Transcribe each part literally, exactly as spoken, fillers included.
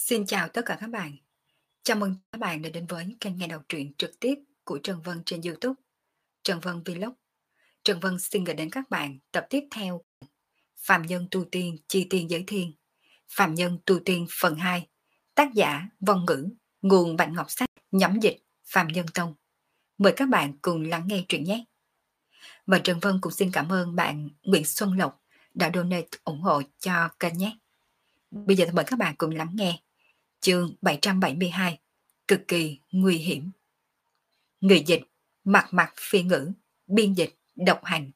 Xin chào tất cả các bạn. Chào mừng các bạn đã đến với kênh nghe đọc truyện trực tiếp của Trần Vân trên YouTube, Trần Vân Vlog. Trần Vân xin gửi đến các bạn tập tiếp theo Phạm Nhân Tu Tiên Chi Tiên Giới Thiên, Phạm Nhân Tu Tiên phần hai, tác giả Vong Ngữ, nguồn Bạch Ngọc Sách, nhóm dịch Phạm Nhân Tông. Mời các bạn cùng lắng nghe truyện nhé. Và Trần Vân cũng xin cảm ơn bạn Nguyễn Xuân Lộc đã donate ủng hộ cho kênh nhé. Bây giờ thì mời các bạn cùng lắng nghe chương bảy trăm bảy mươi hai, cực kỳ nguy hiểm. Người dịch Mặt Mặt Phi Ngữ, biên dịch Độc Hành.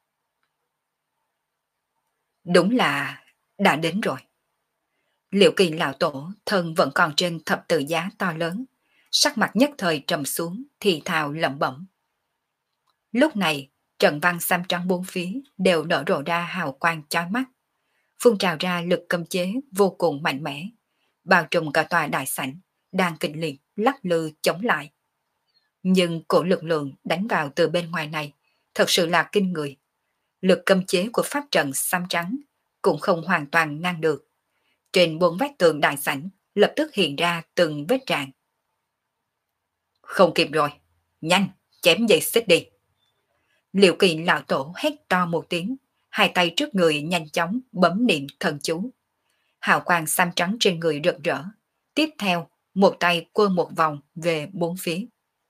Đúng là đã đến rồi. Liệu Kỳ lão tổ thân vẫn còn trên thập tự giá to lớn, sắc mặt nhất thời trầm xuống, thì thào lẩm bẩm. Lúc này trận văn xám trắng bốn phía đều nở rộ ra hào quang chói mắt, phun trào ra lực cấm chế vô cùng mạnh mẽ, bao trùm cả tòa đại sảnh đang kịch liệt lắc lư chống lại. Nhưng cổ lực lượng đánh vào từ bên ngoài này thật sự là kinh người. Lực cấm chế của pháp trận xám trắng cũng không hoàn toàn ngăn được. Trên bốn vách tường đại sảnh lập tức hiện ra từng vết rạn. Không kịp rồi, nhanh, chém dây xích đi. Liệu Kỳ lão tổ hét to một tiếng, hai tay trước người nhanh chóng bấm niệm thần chú. Hào quang xám trắng trên người rực rỡ. Tiếp theo, một tay quơ một vòng về bốn phía.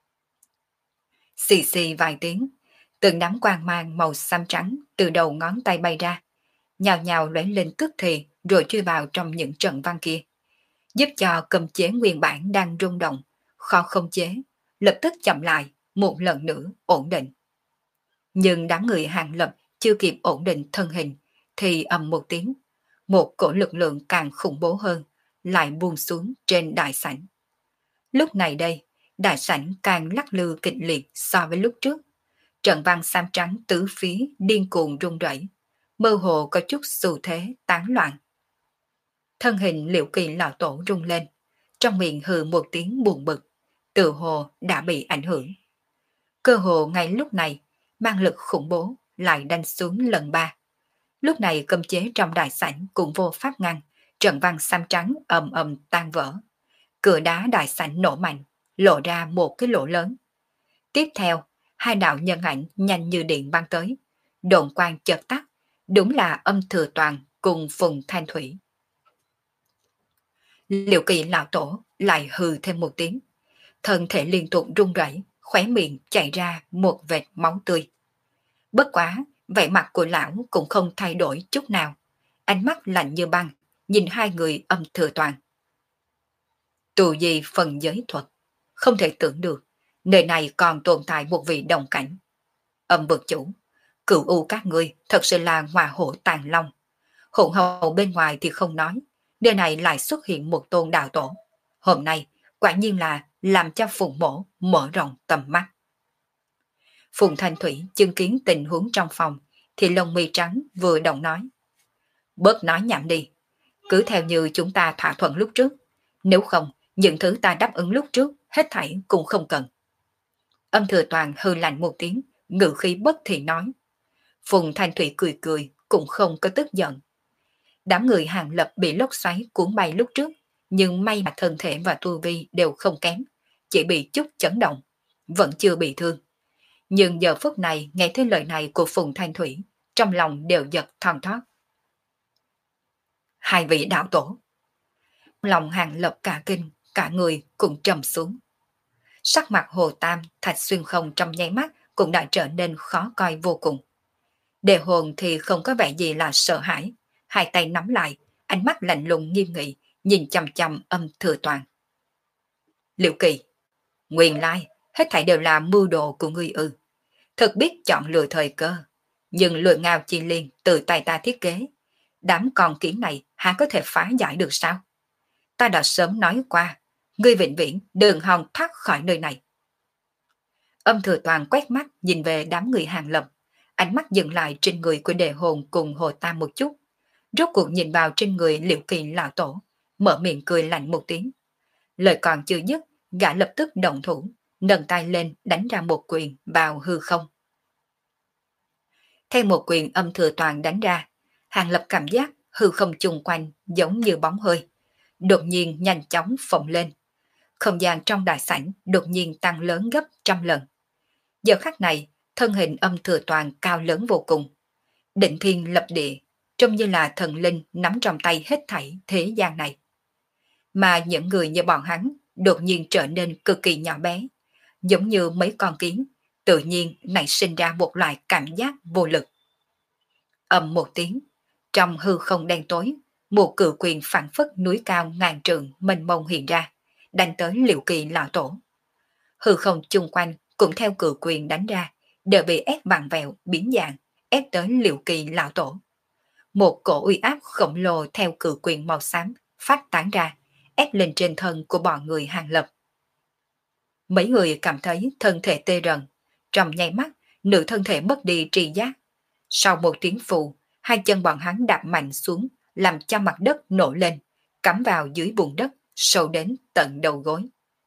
Xì xì vài tiếng, từng đám quang mang màu xám trắng từ đầu ngón tay bay ra, nhào nhào lóe lên tức thì rồi chui vào trong những trận văn kia, giúp cho cầm chế nguyên bản đang rung động, khó không chế, lập tức chậm lại, một lần nữa ổn định. Nhưng đám người Hàng Lập chưa kịp ổn định thân hình, thì ầm một tiếng, một cổ lực lượng càng khủng bố hơn, lại buông xuống trên đại sảnh. Lúc này đây, đại sảnh càng lắc lư kịch liệt so với lúc trước. Trận văn xám trắng tứ phía điên cuồng rung rẩy, mơ hồ có chút xu thế tán loạn. Thân hình Liệu Kỳ lão tổ rung lên, trong miệng hừ một tiếng buồn bực, tự hồ đã bị ảnh hưởng. Cơ hồ ngay lúc này, mang lực khủng bố lại đánh xuống lần ba. Lúc này cấm chế trong đại sảnh cũng vô pháp ngăn, trận văn xám trắng ầm ầm tan vỡ. Cửa đá đại sảnh nổ mạnh, lộ ra một cái lỗ lớn. Tiếp theo, hai đạo nhân ảnh nhanh như điện băng tới, độn quang chợt tắt, đúng là Âm Thừa Toàn cùng Phùng Thanh Thủy. Liệu Kỳ lão tổ lại hừ thêm một tiếng, thân thể liên tục run rẩy, khóe miệng chảy ra một vệt máu tươi. Bất quá, vẻ mặt của lão cũng không thay đổi chút nào, ánh mắt lạnh như băng, nhìn hai người Âm Thừa Toàn. Tù gì phần giới thuật, không thể tưởng được, nơi này còn tồn tại một vị đồng cảnh. Âm bực chủ, cửu u các ngươi thật sự là hòa hổ tàn long. Hỗn hậu bên ngoài thì không nói, nơi này lại xuất hiện một tôn đạo tổ. Hôm nay, quả nhiên là làm cho Phùng mổ mở rộng tầm mắt. Phùng Thanh Thủy chứng kiến tình huống trong phòng, thì lông mi trắng vừa động nói. Bớt nói nhảm đi, cứ theo như chúng ta thỏa thuận lúc trước, nếu không, những thứ ta đáp ứng lúc trước, hết thảy cũng không cần. Âm Thừa Toàn hư lạnh một tiếng, ngữ khí bất thì nói. Phùng Thanh Thủy cười cười, cũng không có tức giận. Đám người Hàng Lập bị lốc xoáy cuốn bay lúc trước, nhưng may mà thân thể và tu vi đều không kém, chỉ bị chút chấn động, vẫn chưa bị thương. Nhưng giờ phút này nghe thấy lời này của Phùng Thanh Thủy, trong lòng đều giật thon thót. Hai vị đạo tổ. Lòng Hàng Lập cả kinh, cả người cũng trầm xuống. Sắc mặt Hồ Tam, Thạch Xuyên Không trong nháy mắt cũng đã trở nên khó coi vô cùng. Đề Hồn thì không có vẻ gì là sợ hãi, hai tay nắm lại, ánh mắt lạnh lùng nghiêm nghị, nhìn chằm chằm Âm Thừa Toàn. Liệu Kỳ, nguyên lai, hết thảy đều là mưu đồ của ngươi ư. Thật biết chọn lựa thời cơ, nhưng lựa ngao chi liên từ tay ta thiết kế. Đám con kiến này há có thể phá giải được sao? Ta đã sớm nói qua, ngươi vĩnh viễn đừng hòng thoát khỏi nơi này. Âm Thừa Toàn quét mắt nhìn về đám người Hàng Lập, ánh mắt dừng lại trên người của Đề Hồn cùng Hồ Tam một chút, rốt cuộc nhìn vào trên người Liệu Kỳ lão tổ, mở miệng cười lạnh một tiếng. Lời còn chưa dứt, gã lập tức động thủ, nâng tay lên đánh ra một quyền vào hư không. Theo một quyền Âm Thừa Toàn đánh ra, Hàng Lập cảm giác hư không chung quanh giống như bóng hơi, đột nhiên nhanh chóng phồng lên. Không gian trong đại sảnh đột nhiên tăng lớn gấp trăm lần. Giờ khắc này, thân hình Âm Thừa Toàn cao lớn vô cùng. Định thiên lập địa, trông như là thần linh nắm trong tay hết thảy thế gian này. Mà những người như bọn hắn đột nhiên trở nên cực kỳ nhỏ bé, giống như mấy con kiến, tự nhiên nảy sinh ra một loại cảm giác vô lực. Ầm một tiếng, trong hư không đen tối, một cự quyền phản phất núi cao ngàn trượng mênh mông hiện ra, đánh tới Liệu Kỳ lão tổ. Hư không chung quanh cũng theo cự quyền đánh ra, đều bị ép vặn vẹo biến dạng, ép tới Liệu Kỳ lão tổ. Một cổ uy áp khổng lồ theo cự quyền màu xám phát tán ra, ép lên trên thân của bọn người Hàng Lập. Mấy người cảm thấy thân thể tê rần, trong nháy mắt, nửa thân thể mất đi tri giác. Sau một tiếng phù, hai chân bọn hắn đạp mạnh xuống, làm cho mặt đất nổ lên, cắm vào dưới bùn đất, sâu đến tận đầu gối.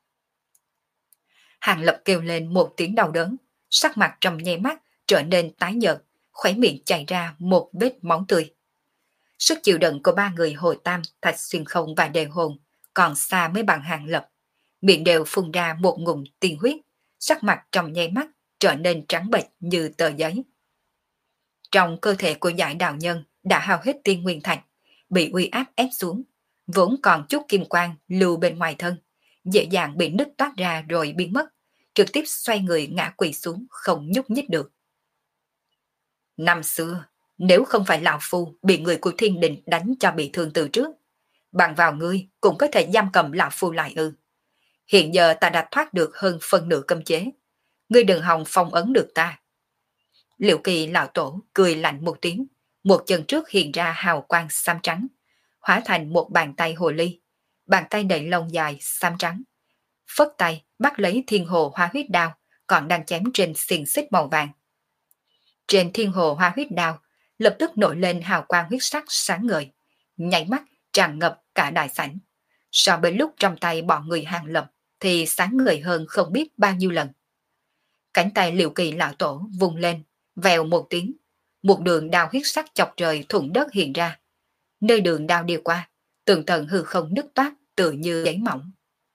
Hàng Lập kêu lên một tiếng đau đớn, sắc mặt trong nháy mắt trở nên tái nhợt, khóe miệng chảy ra một vết máu tươi. Sức chịu đựng của ba người Hồ Tam, Thạch Xuyên Không và Đề Hồn còn xa mới bằng Hàng Lập, miệng đều phun ra một ngụm tiên huyết, sắc mặt trong nháy mắt trở nên trắng bệch như tờ giấy. Trong cơ thể của Giải Đạo Nhân đã hao hết tiên nguyên thạch, bị uy áp ép xuống, vốn còn chút kim quang lưu bên ngoài thân, dễ dàng bị nứt toát ra rồi biến mất, trực tiếp xoay người ngã quỵ xuống không nhúc nhích được. Năm xưa, nếu không phải lão phu bị người của thiên đình đánh cho bị thương từ trước, bằng vào ngươi cũng có thể giam cầm lão phu lại ư. Hiện giờ ta đã thoát được hơn phân nửa cấm chế, ngươi đừng hòng phong ấn được ta. Liệu Kỳ lão tổ cười lạnh một tiếng, một chân trước hiện ra hào quang xám trắng, hóa thành một bàn tay hồ ly, bàn tay đầy lông dài xám trắng. Phất tay bắt lấy thiên hồ hoa huyết đao, còn đang chém trên xiềng xích màu vàng. Trên thiên hồ hoa huyết đao lập tức nổi lên hào quang huyết sắc sáng ngời, nhảy mắt tràn ngập cả đại sảnh. So với lúc trong tay bọn người Hàng Lập thì sáng ngời hơn không biết bao nhiêu lần. Cánh tay Liệu Kỳ lão tổ vùng lên, vèo một tiếng, một đường đao huyết sắc chọc trời thủng đất hiện ra. Nơi đường đao đi qua, tường tận hư không nứt toát tự như giấy mỏng.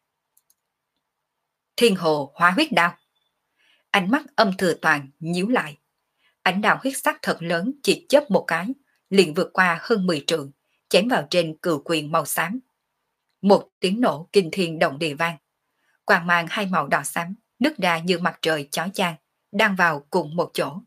Thiên hồ hóa huyết đao. Ánh mắt Âm Thừa Toàn nhíu lại. Ánh đao huyết sắc thật lớn chỉ chớp một cái, liền vượt qua hơn mười trượng, chém vào trên cự quyền màu xám. Một tiếng nổ kinh thiên động địa vang. Quang mang hai màu đỏ xám, nứt ra như mặt trời chói chang, đang vào cùng một chỗ.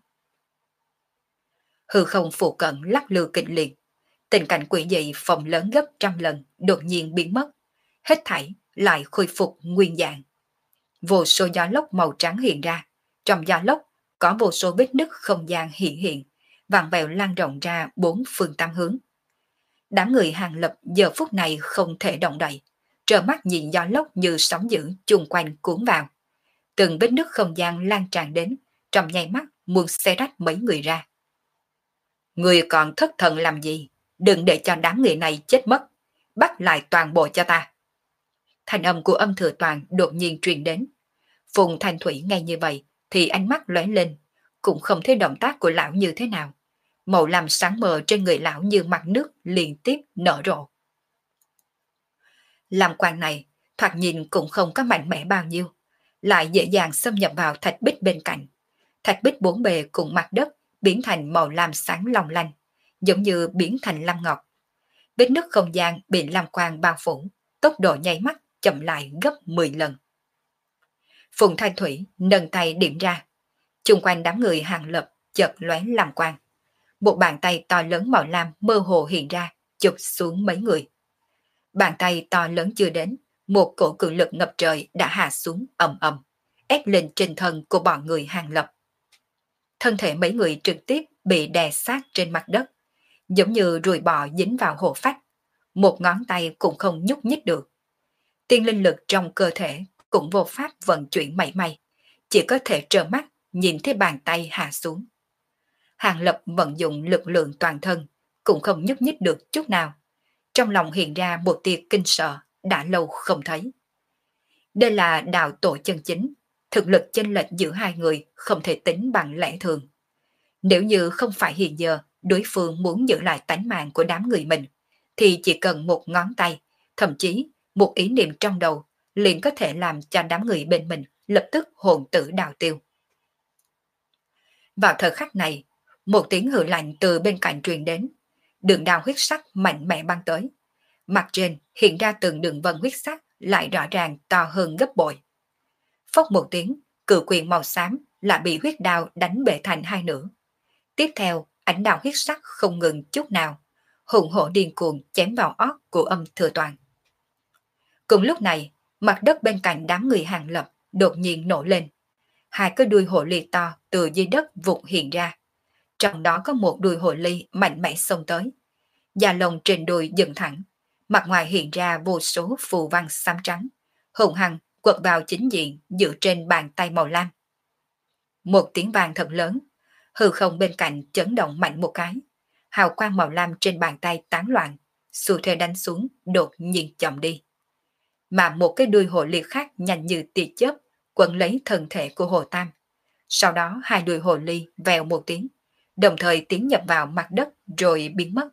Hư không phụ cận lắc lư kịch liệt, tình cảnh quỷ dị phòng lớn gấp trăm lần đột nhiên biến mất, hết thảy lại khôi phục nguyên dạng. Vô số gió lốc màu trắng hiện ra, trong gió lốc có vô số vết nứt không gian hiện hiện, vặn vẹo lan rộng ra bốn phương tám hướng. Đám người Hàng Lập giờ phút này không thể động đậy, trơ mắt nhìn gió lốc như sóng dữ chung quanh cuốn vào. Từng vết nứt không gian lan tràn đến, trong nháy mắt muốn xé rách mấy người ra. Người còn thất thần làm gì? Đừng để cho đám người này chết mất, bắt lại toàn bộ cho ta. Thanh âm của Âm Thừa Toàn đột nhiên truyền đến. Phùng Thanh Thủy nghe như vậy thì ánh mắt lóe lên, cũng không thấy động tác của lão như thế nào. Màu lam sáng mờ trên người lão như mặt nước liên tiếp nở rộ. Lam quang này thoạt nhìn cũng không có mạnh mẽ bao nhiêu, lại dễ dàng xâm nhập vào thạch bích bên cạnh. Thạch bích bốn bề cùng mặt đất biến thành màu lam sáng long lanh, giống như biến thành lam ngọc. Vết nứt không gian bị lam quang bao phủ, tốc độ nháy mắt chậm lại gấp mười lần. Phùng Thanh Thủy nâng tay điểm ra, chung quanh đám người Hàng Lập chợt lóe lam quang. Một bàn tay to lớn màu lam mơ hồ hiện ra, chụp xuống mấy người. Bàn tay to lớn chưa đến, một cổ cự lực ngập trời đã hạ xuống ầm ầm, ép lên trên thân của bọn người Hàng Lập. Thân thể mấy người trực tiếp bị đè sát trên mặt đất, giống như ruồi bò dính vào hổ phách, một ngón tay cũng không nhúc nhích được. Tiên linh lực trong cơ thể cũng vô pháp vận chuyển mảy may, chỉ có thể trơ mắt nhìn thấy bàn tay hạ xuống. Hàng Lập vận dụng lực lượng toàn thân, cũng không nhúc nhích được chút nào. Trong lòng hiện ra một tia kinh sợ, đã lâu không thấy. Đây là đạo tổ chân chính, thực lực chênh lệch giữa hai người không thể tính bằng lẽ thường. Nếu như không phải hiện giờ đối phương muốn giữ lại tánh mạng của đám người mình, thì chỉ cần một ngón tay thậm chí một ý niệm trong đầu liền có thể làm cho đám người bên mình lập tức hồn tử đào tiêu. Vào thời khắc này, một tiếng hừ lạnh từ bên cạnh truyền đến, đường đao huyết sắc mạnh mẽ băng tới. Mặt trên hiện ra từng đường vân huyết sắc lại rõ ràng to hơn gấp bội. Phốc một tiếng, cự quyền màu xám lại bị huyết đao đánh bể thành hai nửa. Tiếp theo, ánh đao huyết sắc không ngừng chút nào, hùng hổ điên cuồng chém vào ót của Âm Thừa Toàn. Cùng lúc này, mặt đất bên cạnh đám người Hàng Lập đột nhiên nổi lên. Hai cái đuôi hồ ly to từ dưới đất vụt hiện ra. Trong đó có một đuôi hồ ly mạnh mẽ xông tới. Da lông trên đuôi dựng thẳng, mặt ngoài hiện ra vô số phù văn xám trắng, hùng hăng quật vào chính diện dựa trên bàn tay màu lam. Một tiếng vang thật lớn, hư không bên cạnh chấn động mạnh một cái, hào quang màu lam trên bàn tay tán loạn, xu thế đánh xuống đột nhiên chậm đi. Mà một cái đuôi hồ ly khác nhanh như tia chớp quấn lấy thân thể của Hồ Tam. Sau đó hai đuôi hồ ly vèo một tiếng, đồng thời tiến nhập vào mặt đất rồi biến mất.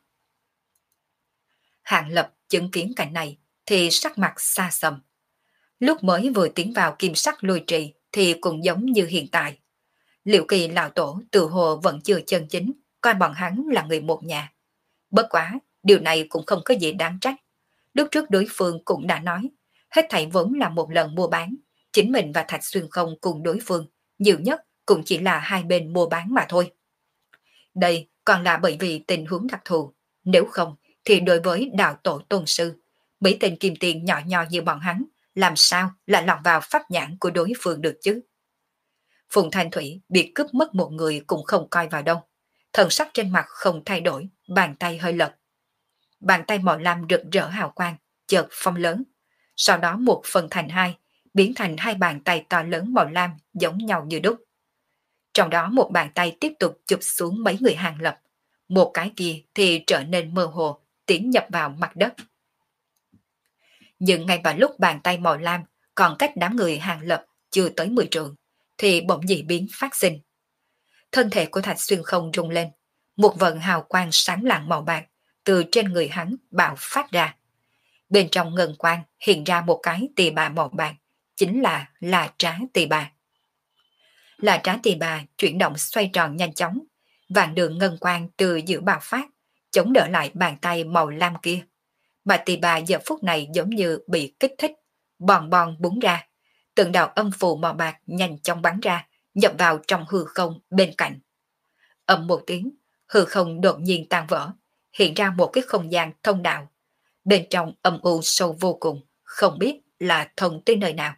Hạng Lập chứng kiến cảnh này thì sắc mặt xa xăm. Lúc mới vừa tiến vào kim sắc lôi trì thì cũng giống như hiện tại. Liệu Kỳ lão tổ tự hồ vẫn chưa chân chính coi bọn hắn là người một nhà. Bất quá, điều này cũng không có gì đáng trách. Lúc trước đối phương cũng đã nói, hết thảy vốn là một lần mua bán, chính mình và Thạch Xuyên Không cùng đối phương, nhiều nhất cũng chỉ là hai bên mua bán mà thôi. Đây còn là bởi vì tình huống đặc thù, nếu không thì đối với đạo tổ tôn sư, mấy tên kim tiền nhỏ nhỏ như bọn hắn, làm sao lại lọt vào pháp nhãn của đối phương được chứ? Phùng Thanh Thủy bị cướp mất một người cũng không coi vào đâu. Thần sắc trên mặt không thay đổi, bàn tay hơi lật. Bàn tay màu lam rực rỡ hào quang, chợt phong lớn. Sau đó một phần thành hai, biến thành hai bàn tay to lớn màu lam giống nhau như đúc. Trong đó một bàn tay tiếp tục chụp xuống mấy người Hàng Lập. Một cái kia thì trở nên mơ hồ, tiến nhập vào mặt đất. Nhưng ngay vào lúc bàn tay màu lam còn cách đám người Hàng Lập chưa tới mười trượng, thì bỗng dị biến phát sinh. Thân thể của Thạch Xuyên Không rung lên, một vần hào quang sáng lạng màu bạc từ trên người hắn bạo phát ra. Bên trong ngân quang hiện ra một cái tỳ bà màu bạc, chính là là trá tỳ bà. Là trá tỳ bà chuyển động xoay tròn nhanh chóng, vạn đường ngân quang từ giữa bạo phát, chống đỡ lại bàn tay màu lam kia. Mà tỳ bà giờ phút này giống như bị kích thích, bòn bòn búng ra, từng đạo âm phù màu bạc nhanh chóng bắn ra, nhập vào trong hư không bên cạnh. Ầm một tiếng, hư không đột nhiên tan vỡ, hiện ra một cái không gian thông đạo. Bên trong âm u sâu vô cùng, không biết là thông tới nơi nào.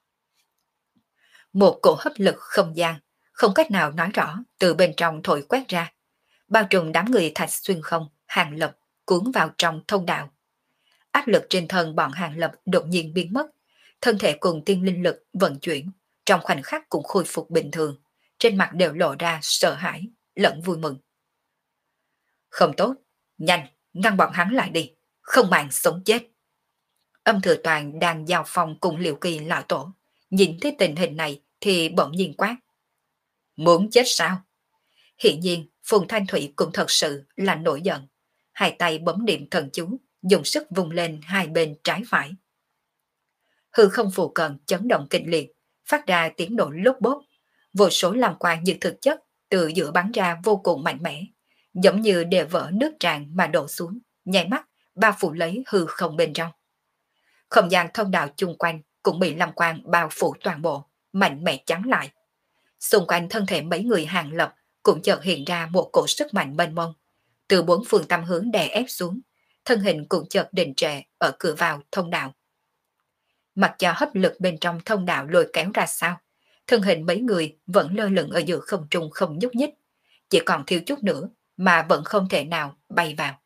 Một cổ hấp lực không gian, không cách nào nói rõ, từ bên trong thổi quét ra, bao trùm đám người Thạch Xuyên Không, Hàng Lập cuốn vào trong thông đạo. Áp lực trên thân bọn Hàng Lập đột nhiên biến mất, thân thể cùng tiên linh lực vận chuyển, trong khoảnh khắc cũng khôi phục bình thường, trên mặt đều lộ ra sợ hãi, lẫn vui mừng. Không tốt, nhanh, ngăn bọn hắn lại đi, không màng sống chết. Âm Thừa Toàn đang giao phòng cùng Liệu Kỳ lão tổ, nhìn thấy tình hình này thì bỗng nhiên quát. Muốn chết sao? Hiện nhiên, Phùng Thanh Thủy cũng thật sự là nổi giận, hai tay bấm niệm thần chú, dùng sức vung lên hai bên trái phải. Hư không phù cận chấn động kịch liệt, phát ra tiếng nổ lốp bốp, vô số làm quang như thực chất từ giữa bắn ra vô cùng mạnh mẽ, giống như để vỡ nước tràn mà đổ xuống, nháy mắt bao phủ lấy hư không bên trong. Không gian thông đạo chung quanh cũng bị làm quang bao phủ toàn bộ, mạnh mẽ chắn lại. Xung quanh thân thể mấy người Hàng Lập cũng chợt hiện ra một cổ sức mạnh mênh mông, từ bốn phương tám hướng đè ép xuống, thân hình cũng chợt đình trệ ở cửa vào thông đạo. Mặc cho hấp lực bên trong thông đạo lôi kéo ra sao, thân hình mấy người vẫn lơ lửng ở giữa không trung không nhúc nhích, chỉ còn thiếu chút nữa mà vẫn không thể nào bay vào.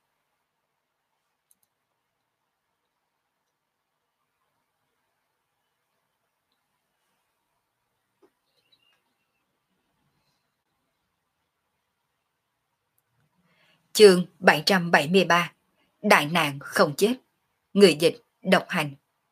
Chương bảy trăm bảy mươi ba. Đại nạn không chết. Người dịch độc hành.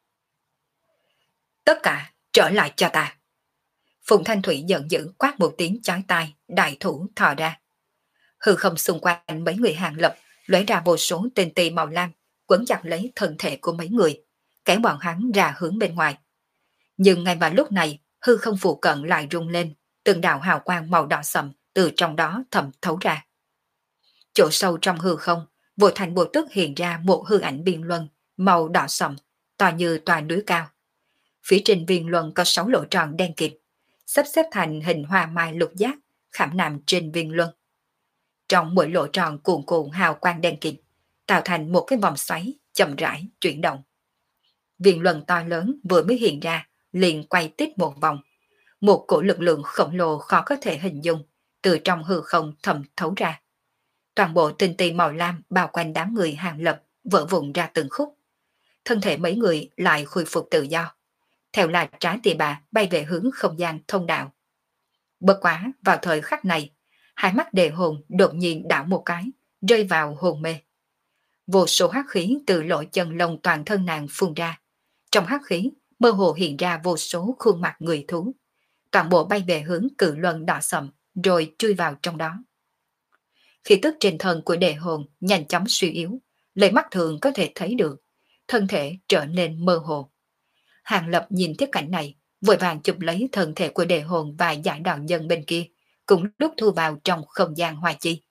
Tất cả trở lại cho ta. Phùng Thanh Thủy giận dữ quát một tiếng chói tai, đại thủ thò ra. Hư không xung quanh mấy người Hàng Lập lóe ra vô số tên tì màu lam, quấn chặt lấy thân thể của mấy người, kéo bọn hắn ra hướng bên ngoài. Nhưng ngay vào lúc này, hư không phụ cận lại rung lên, từng đạo hào quang màu đỏ sậm từ trong đó thẩm thấu ra. Chỗ sâu trong hư không, vô thành vô tức hiện ra một hư ảnh biên luân màu đỏ sậm, to như tòa núi cao. Phía trên viên luân có sáu lỗ tròn đen kịt, sắp xếp thành hình hoa mai lục giác, khảm nằm trên viên luân. Trong mỗi lỗ tròn cuồn cuộn hào quang đen kịt, tạo thành một cái vòng xoáy chậm rãi chuyển động. Viên luân to lớn vừa mới hiện ra, liền quay tít một vòng. Một cổ lực lượng khổng lồ khó có thể hình dung, từ trong hư không thẩm thấu ra. Toàn bộ tinh tì màu lam bao quanh đám người Hàng Lập vỡ vụn ra từng khúc. Thân thể mấy người lại khôi phục tự do. Theo là trái tỳ bà bay về hướng không gian thông đạo. Bất quá vào thời khắc này, hai mắt đề hồn đột nhiên đảo một cái, rơi vào hồn mê. Vô số hắc khí từ lỗ chân lông toàn thân nàng phun ra. Trong hắc khí, mơ hồ hiện ra vô số khuôn mặt người thú. Toàn bộ bay về hướng cự luân đỏ sậm, rồi chui vào trong đó. Khí tức trên thân của đề hồn nhanh chóng suy yếu, lấy mắt thường có thể thấy được, thân thể trở nên mơ hồ. Hàng Lập nhìn thấy cảnh này, vội vàng chụp lấy thân thể của đề hồn và giải đòn nhân bên kia, cũng lúc thu vào trong không gian hoa chi.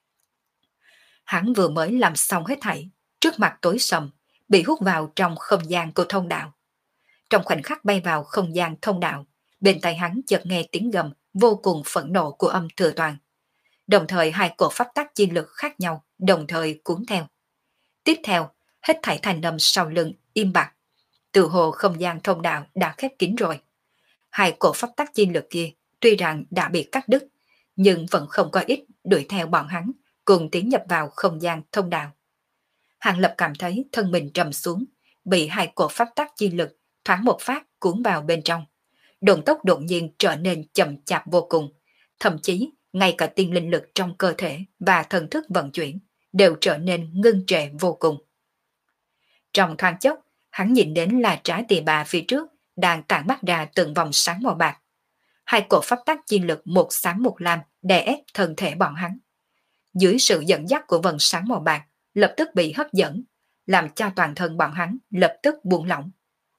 Hắn vừa mới làm xong hết thảy, trước mặt tối sầm, bị hút vào trong không gian của thông đạo. Trong khoảnh khắc bay vào không gian thông đạo, bên tai hắn chợt nghe tiếng gầm vô cùng phẫn nộ của âm thừa toàn. Đồng thời hai cổ pháp tắc chi lực khác nhau đồng thời cuốn theo. Tiếp theo, hết thảy thành âm sau lưng im bặt. Từ hồ không gian thông đạo đã khép kín rồi. Hai cổ pháp tắc chi lực kia tuy rằng đã bị cắt đứt, nhưng vẫn không có ít đuổi theo bọn hắn, cùng tiến nhập vào không gian thông đạo. Hàng Lập cảm thấy thân mình trầm xuống, bị hai cổ pháp tắc chi lực thoáng một phát cuốn vào bên trong. Động tốc đột nhiên trở nên chậm chạp vô cùng, thậm chí ngay cả tiên linh lực trong cơ thể và thần thức vận chuyển đều trở nên ngưng trệ vô cùng. Trong thoáng chốc, hắn nhìn đến là trái tỳ bà phía trước đang tản mắt ra từng vòng sáng màu bạc. Hai cổ pháp tắc chi lực một xám một lam đè ép thân thể bọn hắn. Dưới sự dẫn dắt của vần sáng màu bạc, lập tức bị hấp dẫn, làm cho toàn thân bọn hắn lập tức buông lỏng.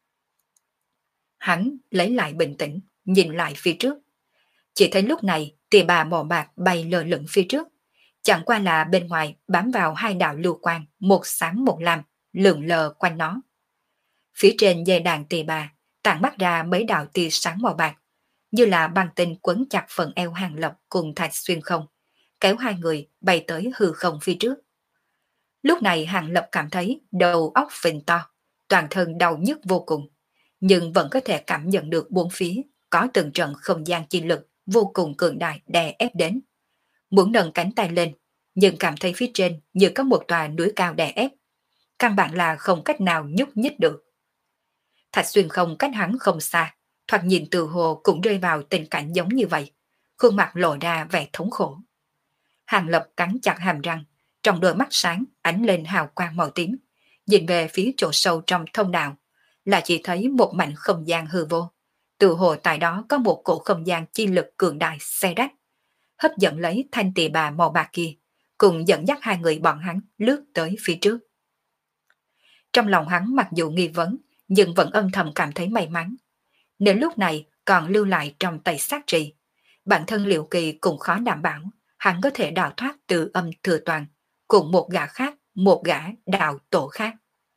Hắn lấy lại bình tĩnh, nhìn lại phía trước. Chỉ thấy lúc này tỳ bà màu bạc bay lơ lửng phía trước, chẳng qua là bên ngoài bám vào hai đạo lưu quang, một xám một lam, lượn lờ quanh nó. Phía trên dây đàn tỳ bà tản mắt ra mấy đạo tia sáng màu bạc, như là băng tinh quấn chặt phần eo Hàng Lập cùng Thạch Xuyên không, kéo hai người bay tới hư không phía trước. Lúc này Hàng Lập cảm thấy đầu óc phình to, toàn thân đau nhức vô cùng, nhưng vẫn có thể cảm nhận được bốn phía có từng trận không gian chi lực vô cùng cường đại đè ép đến. Muốn nâng cánh tay lên, nhưng cảm thấy phía trên như có một tòa núi cao đè ép, căn bản là không cách nào nhúc nhích được. Thạch Xuyên không cách hắn không xa, thoạt nhìn từ hồ cũng rơi vào tình cảnh giống như vậy, khuôn mặt lộ ra vẻ thống khổ. Hàng Lập cắn chặt hàm răng, trong đôi mắt sáng ánh lên hào quang màu tím, nhìn về phía chỗ sâu trong thông đạo, là chỉ thấy một mảnh không gian hư vô. Từ hồ tại đó có một cổ không gian chi lực cường đại xe rách, hấp dẫn lấy thanh tỳ bà màu bạc kia, cùng dẫn dắt hai người bọn hắn lướt tới phía trước. Trong lòng hắn mặc dù nghi vấn, nhưng vẫn âm thầm cảm thấy may mắn. Nếu lúc này còn lưu lại trong tay sát trì, bản thân Liệu Kỳ cũng khó đảm bảo hắn có thể đào thoát từ âm thừa toàn, cùng một gã khác, một gã đạo tổ khác.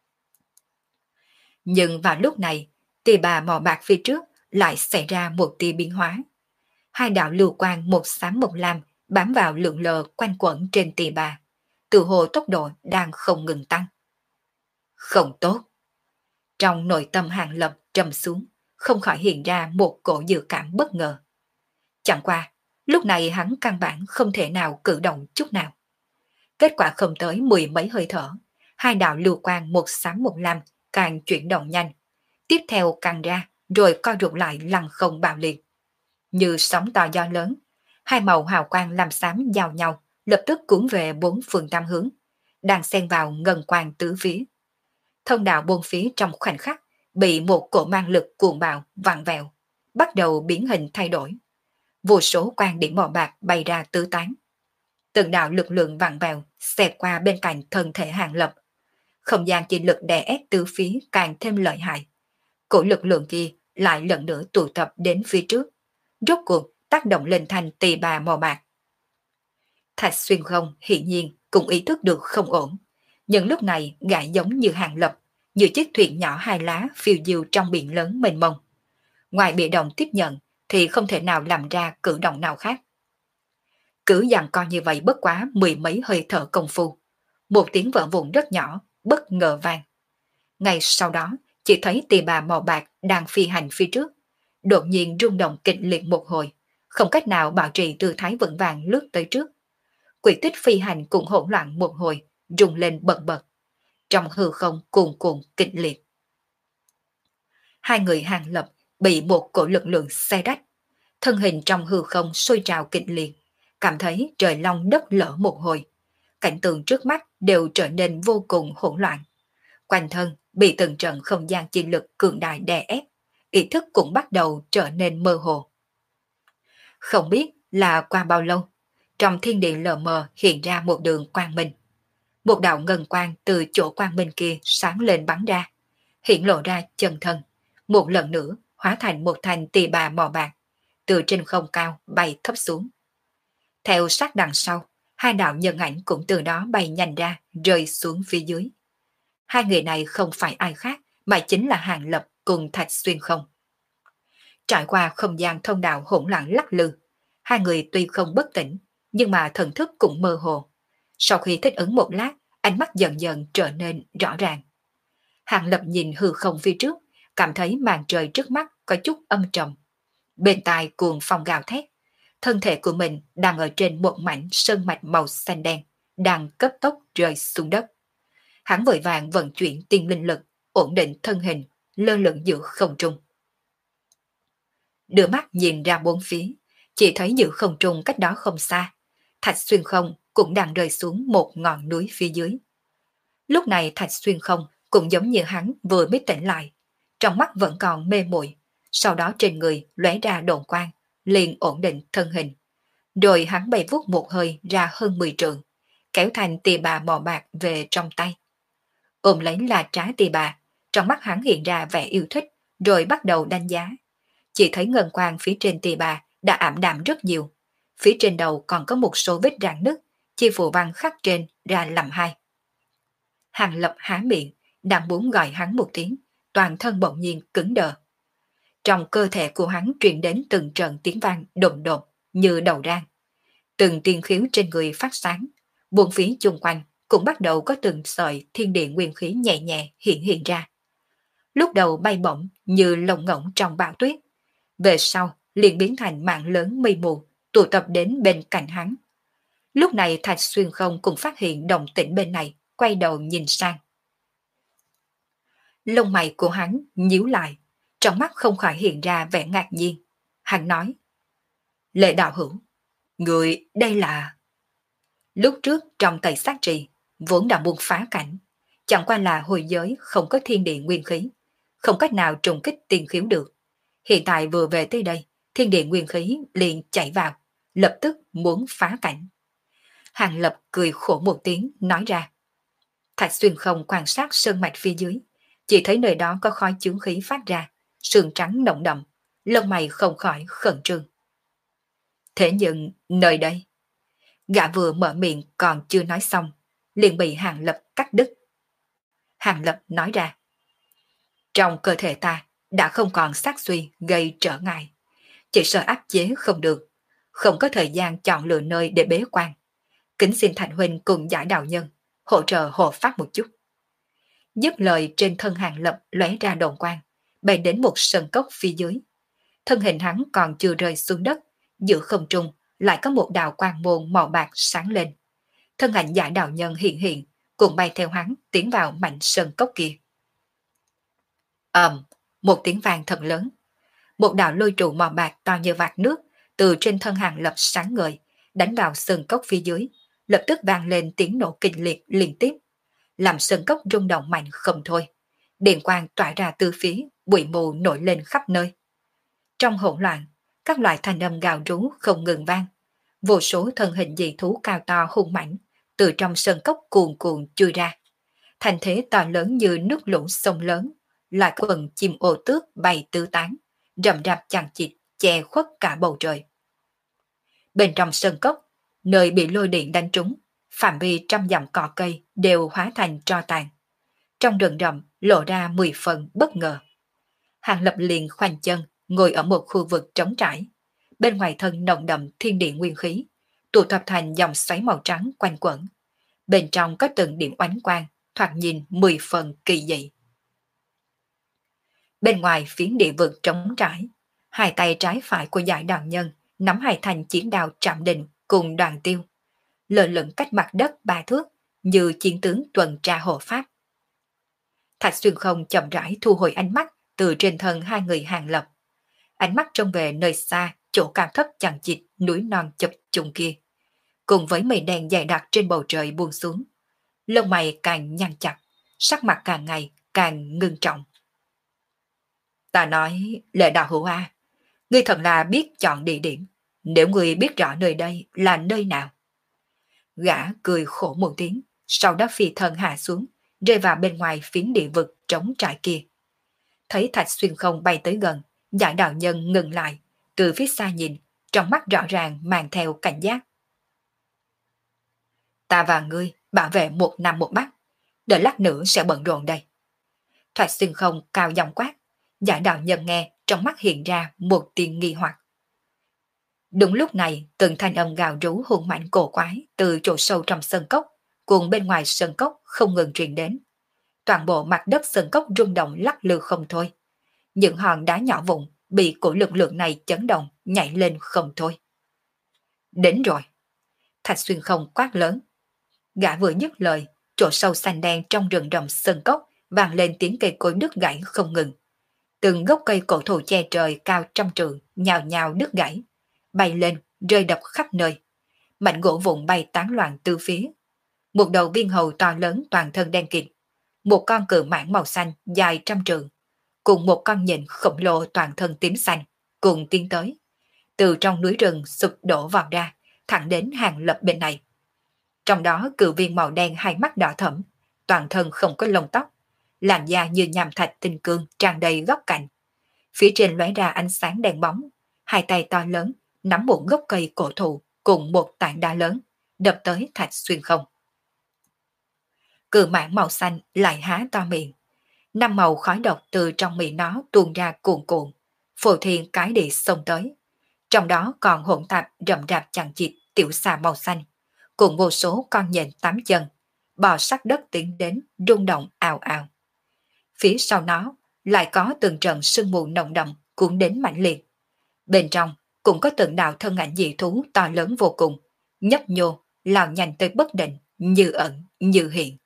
Nhưng vào lúc này, tỳ bà màu bạc phía trước lại xảy ra một tia biến hóa. Hai đạo lưu quang một xám một lam bám vào lượn lờ quanh quẩn trên tỳ bà, từ hồ tốc độ đang không ngừng tăng. Không tốt. Trong nội tâm Hàng Lập trầm xuống, không khỏi hiện ra một cổ dự cảm bất ngờ. Chẳng qua, lúc này hắn căn bản không thể nào cử động chút nào. Kết quả không tới mười mấy hơi thở, hai đạo lưu quang một xám một lam càng chuyển động nhanh, tiếp theo càng ra rồi co rụt lại lăn không bạo liệt. Như sóng to gió lớn, hai màu hào quang lam xám giao nhau, lập tức cuốn về bốn phương tam hướng, đang xen vào ngân quang tứ phía. Thông đạo bốn phía trong khoảnh khắc bị một cổ mang lực cuồng bạo vặn vẹo, bắt đầu biến hình thay đổi. Vô số quang điểm màu bạc bay ra tứ tán. Từng đạo lực lượng vặn vẹo xẹt qua bên cạnh thân thể Hàng Lập. không gian chi lực đè ép từ phía càng thêm lợi hại. Cổ lực lượng kia lại lần nữa tụ tập đến phía trước, rốt cuộc tác động lên thành tỳ bà màu bạc. Thạch Xuyên Không hiển nhiên cũng ý thức được không ổn, nhưng lúc này gã giống như Hàng Lập, như chiếc thuyền nhỏ hai lá phiêu diêu trong biển lớn mênh mông. Ngoài bị động tiếp nhận thì không thể nào làm ra cử động nào khác. Cứ dằn co như vậy bất quá mười mấy hơi thở công phu, một tiếng vỡ vụn rất nhỏ bất ngờ vang. Ngay sau đó chỉ thấy tỳ bà màu bạc đang phi hành phía trước, đột nhiên rung động kịch liệt một hồi, không cách nào bảo trì tư thái vững vàng lướt tới trước. Quỷ tích phi hành cũng hỗn loạn một hồi, rung lên bật bật. Trong hư không cuồn cuộn kịch liệt. Hai người Hàng Lập bị một cổ lực lượng xé rách, thân hình trong hư không sôi trào kịch liệt, cảm thấy trời long đất lở một hồi. Cảnh tượng trước mắt đều trở nên vô cùng hỗn loạn. Quanh thân bị từng trận không gian chi lực cường đại đè ép, ý thức cũng bắt đầu trở nên mơ hồ. Không biết là qua bao lâu, trong thiên địa lờ mờ hiện ra một đường quang minh. Một đạo ngân quang từ chỗ quang minh kia sáng lên bắn ra, hiện lộ ra chân thân, một lần nữa hóa thành một thành tỳ bà màu bạc, từ trên không cao bay thấp xuống. Theo sát đằng sau, hai đạo nhân ảnh cũng từ đó bay nhanh ra, rơi xuống phía dưới. Hai người này không phải ai khác, mà chính là Hàng Lập cùng Thạch Xuyên Không. Trải qua không gian thông đạo hỗn loạn lắc lư, hai người tuy không bất tỉnh, nhưng mà thần thức cũng mơ hồ. Sau khi thích ứng một lát, ánh mắt dần dần trở nên rõ ràng. Hàng Lập nhìn hư không phía trước, cảm thấy màn trời trước mắt có chút âm trầm. Bên tai cuồng phong gào thét, thân thể của mình đang ở trên một mảnh sơn mạch màu xanh đen, đang cấp tốc rơi xuống đất. Hắn vội vàng vận chuyển tiên linh lực, ổn định thân hình, lơ lửng giữa không trung. Đưa mắt nhìn ra bốn phía, chỉ thấy giữa không trung cách đó không xa, Thạch Xuyên Không cũng đang rơi xuống một ngọn núi phía dưới. Lúc này Thạch Xuyên Không cũng giống như hắn vừa mới tỉnh lại, trong mắt vẫn còn mê muội, sau đó trên người lóe ra đồn quang, liền ổn định thân hình. Rồi hắn bay vút một hơi ra hơn mười trượng, kéo thành tỳ bà màu bạc về trong tay. Ôm lấy là trá tỳ bà, trong mắt hắn hiện ra vẻ yêu thích, rồi bắt đầu đánh giá. Chỉ thấy ngân quang phía trên tỳ bà đã ảm đạm rất nhiều, phía trên đầu còn có một số vết rạn nứt, chi phù văn khắc trên ra làm hai. Hàng Lập há miệng, đang muốn gọi hắn một tiếng, toàn thân bỗng nhiên cứng đờ. Trong cơ thể của hắn truyền đến từng trận tiếng vang đồn đột như đầu rang. Từng tiên khiếu trên người phát sáng, buồn phía chung quanh cũng bắt đầu có từng sợi thiên địa nguyên khí nhẹ nhẹ hiện hiện ra. Lúc đầu bay bổng như lồng ngỗng trong bão tuyết, về sau liền biến thành mạng lớn mây mù tụ tập đến bên cạnh hắn. Lúc này Thạch Xuyên Không cũng phát hiện động tĩnh bên này, quay đầu nhìn sang. Lông mày của hắn nhíu lại, trong mắt không khỏi hiện ra vẻ ngạc nhiên. Hắn nói: Lệ đạo hữu, người đây là... Lúc trước trong Tây Sát Trì, vốn đã buông phá cảnh, chẳng qua là hồi giới không có thiên địa nguyên khí, không cách nào trùng kích tiên khiếu được. Hiện tại vừa về tới đây, thiên địa nguyên khí liền chạy vào, lập tức muốn phá cảnh. Hàng Lập cười khổ một tiếng, nói ra. Thạch Xuyên Không quan sát sơn mạch phía dưới, chỉ thấy nơi đó có khói chướng khí phát ra, sương trắng nồng đậm, lông mày không khỏi khẩn trương. Thế nhưng, nơi đây... Gã vừa mở miệng còn chưa nói xong, liền bị Hàng Lập cắt đứt. Hàng Lập nói ra. Trong cơ thể ta đã không còn sát suy gây trở ngại, chỉ sợ áp chế không được, không có thời gian chọn lựa nơi để bế quan. Kính xin Thành huynh cùng giải đạo nhân hỗ trợ hộ pháp một chút. Dứt lời, trên thân Hàng Lập lóe ra đồn quang, bay đến một sân cốc phía dưới. Thân hình hắn còn chưa rơi xuống đất, giữa không trung lại có một đạo quang môn màu bạc sáng lên. Thân ảnh giải đạo nhân hiện hiện, cùng bay theo hắn tiến vào mảnh sơn cốc kia. Ầm, một tiếng vang thật lớn. Một đạo lôi trụ màu bạc to như vạt nước từ trên thân Hàng Lập sáng ngời, đánh vào sơn cốc phía dưới, lập tức vang lên tiếng nổ kịch liệt liên tiếp, làm sơn cốc rung động mạnh không thôi. Điện quang tỏa ra từ phía, bụi mù nổi lên khắp nơi. Trong hỗn loạn, các loại thanh âm gào rú không ngừng vang. Vô số thân hình dị thú cao to hung mãnh từ trong sơn cốc cuồn cuộn chui ra. thành thế to lớn như nước lũ sông lớn, lại có quần chim ô tước bay tứ tán, rậm rạp chằng chịt che khuất cả bầu trời. Bên trong sân cốc, nơi bị lôi điện đánh trúng, phạm vi trăm dặm cỏ cây đều hóa thành tro tàn. Trong rừng rậm lộ ra mười phần bất ngờ. Hàng Lập liền khoanh chân, ngồi ở một khu vực trống trải. Bên ngoài thân nồng đậm thiên địa nguyên khí, tụ tập thành dòng xoáy màu trắng quanh quẩn. Bên trong có từng điểm oánh quang, thoạt nhìn mười phần kỳ dị. Bên ngoài phiến địa vực trống trải, hai tay trái phải của giải đạo nhân nắm hai thành chiến đao Trạm Đình cùng Đoàn Tiêu, lơ lửng cách mặt đất ba thước như chiến tướng tuần tra hộ pháp. Thạch Xuyên Không chậm rãi thu hồi ánh mắt từ trên thân hai người Hàng Lập, ánh mắt trông về nơi xa chỗ cao thấp chằng chịt núi non chập trùng kia, cùng với mây đen dày đặc trên bầu trời buông xuống, lông mày càng nhăn chặt, sắc mặt càng ngày càng ngưng trọng. Ta nói, Lệ Đạo Hữu A, ngươi thật là biết chọn địa điểm, nếu ngươi biết rõ nơi đây là nơi nào. Gã cười khổ một tiếng, sau đó phi thân hạ xuống, rơi vào bên ngoài phiến địa vực trống trải kia. Thấy Thạch Xuyên Không bay tới gần, Giải đạo nhân ngừng lại, từ phía xa nhìn, trong mắt rõ ràng mang theo cảnh giác. Ta và ngươi bảo vệ một nam một bắc, đợi lát nữa sẽ bận rộn đây. Thạch Xuyên Không cao giọng quát, Giải đạo nhân nghe, trong mắt hiện ra một tia nghi hoặc. Đúng lúc này, từng thanh âm gào rú hung mạnh cổ quái từ chỗ sâu trong sân cốc, cùng bên ngoài sân cốc không ngừng truyền đến. Toàn bộ mặt đất sân cốc rung động lắc lư không thôi. Những hòn đá nhỏ vụn bị cổ lực lượng này chấn động, nhảy lên không thôi. Đến rồi. Thạch Xuyên Không quát lớn. Gã vừa dứt lời, chỗ sâu xanh đen trong rừng rậm sân cốc vang lên tiếng cây cối đứt gãy không ngừng. Từng gốc cây cổ thụ che trời cao trăm trượng nhào nhào đứt gãy, bay lên rơi đập khắp nơi. Mảnh gỗ vụn bay tán loạn từ phía. Một đầu viên hầu to lớn toàn thân đen kịt, một con cự mãng màu xanh dài trăm trượng, cùng một con nhện khổng lồ toàn thân tím xanh cùng tiến tới, từ trong núi rừng sụp đổ vào ra, thẳng đến Hàng Lập bên này. Trong đó cự viên màu đen hai mắt đỏ thẫm, toàn thân không có lông tóc, làn da như nham thạch tinh cương tràn đầy góc cạnh. Phía trên lóe ra ánh sáng đèn bóng, hai tay to lớn nắm một gốc cây cổ thụ cùng một tảng đá lớn, đập tới Thạch Xuyên Không. Cự mãng màu xanh lại há to miệng, năm màu khói độc từ trong miệng nó tuôn ra cuồn cuộn, phù thiên cái địa xông tới. Trong đó còn hỗn tạp rậm rạp chằng chịt tiểu xà màu xanh, cùng vô số con nhện tám chân, bò sát đất tiến đến rung động ào ào. Phía sau nó lại có từng trận sương mù nồng đậm cuốn đến mãnh liệt. Bên trong cũng có từng đạo thân ảnh dị thú to lớn vô cùng, nhấp nhô lao nhanh tới bất định, như ẩn như hiện.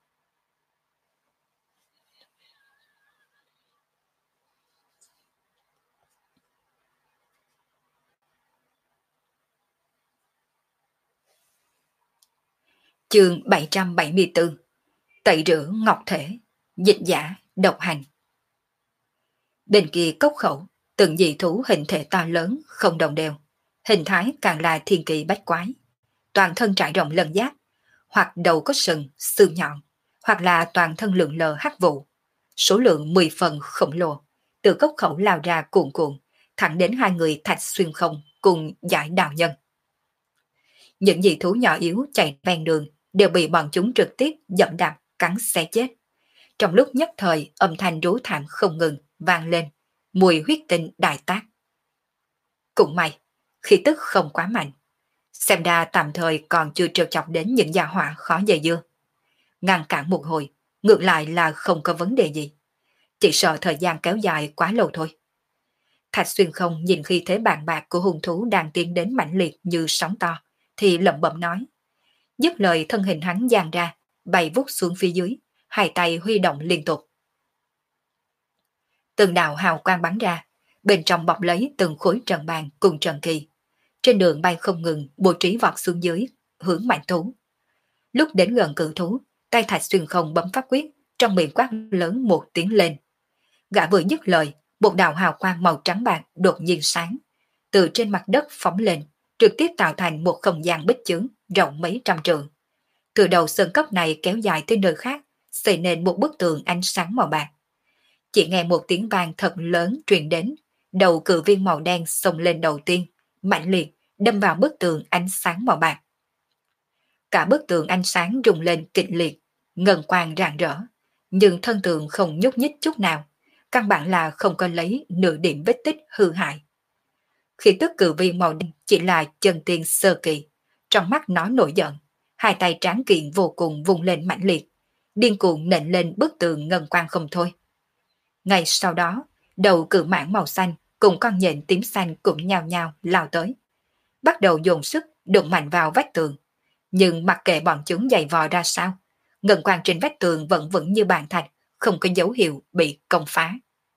Chương bảy trăm bảy mươi tư. Tẩy rửa ngọc thể, dịch giả, độc hành. Bên kia cốc khẩu, từng dị thú hình thể to lớn, không đồng đều, hình thái càng là thiên kỳ bách quái. Toàn thân trải rộng lân giáp, hoặc đầu có sừng, xương nhọn, hoặc là toàn thân lượn lờ hắc vụ. Số lượng mười phần khổng lồ, từ cốc khẩu lao ra cuồn cuộn, thẳng đến hai người Thạch Xuyên Không cùng Giải đạo nhân. Những dị thú nhỏ yếu chạy ven đường đều bị bọn chúng trực tiếp dẫm đạp, cắn xé chết. Trong lúc nhất thời âm thanh rú thảm không ngừng vang lên, mùi huyết tinh đại tác. Cũng may, khí tức không quá mạnh. Xem ra tạm thời còn chưa trêu chọc đến những gia họa khó dây dưa. Ngăn cản một hồi, ngược lại là không có vấn đề gì. Chỉ sợ thời gian kéo dài quá lâu thôi. Thạch Xuyên Không nhìn khi thế bàn bạc của hung thú đang tiến đến mãnh liệt như sóng to, thì lẩm bẩm nói. Dứt lời thân hình hắn dang ra, bay vút xuống phía dưới, hai tay huy động liên tục. Từng đạo hào quang bắn ra, bên trong bọc lấy từng khối trần bàn cùng trần kỳ. Trên đường bay không ngừng bố trí vọt xuống dưới, hướng mạnh thú. Lúc đến gần cự thú, tay Thạch Xuyên Không bấm pháp quyết, trong miệng quát lớn một tiếng lên. Gã vừa dứt lời, một đạo hào quang màu trắng bạc đột nhiên sáng, từ trên mặt đất phóng lên, trực tiếp tạo thành một không gian bích chướng rộng mấy trăm trượng. Từ đầu sơn cốc này kéo dài tới nơi khác, xây nên một bức tường ánh sáng màu bạc. Chỉ nghe một tiếng vang thật lớn truyền đến, đầu cự viên màu đen xông lên đầu tiên, mạnh liệt đâm vào bức tường ánh sáng màu bạc. Cả bức tường ánh sáng rung lên kịch liệt, ngân quang rạng rỡ, nhưng thân tường không nhúc nhích chút nào, căn bản là không có lấy nửa điểm vết tích hư hại. Khi tức cự viên màu đen chỉ là chân tiên sơ kỳ, trong mắt nó nổi giận, hai tay tráng kiện vô cùng vùng lên mạnh liệt, điên cuồng nện lên bức tường ngân quang không thôi. Ngay sau đó, đầu cự mãng màu xanh cùng con nhện tím xanh cũng nhao nhao lao tới, bắt đầu dồn sức đụng mạnh vào vách tường. Nhưng mặc kệ bọn chúng giày vò ra sao, ngân quang trên vách tường vẫn vững như bàn thạch, không có dấu hiệu bị công phá.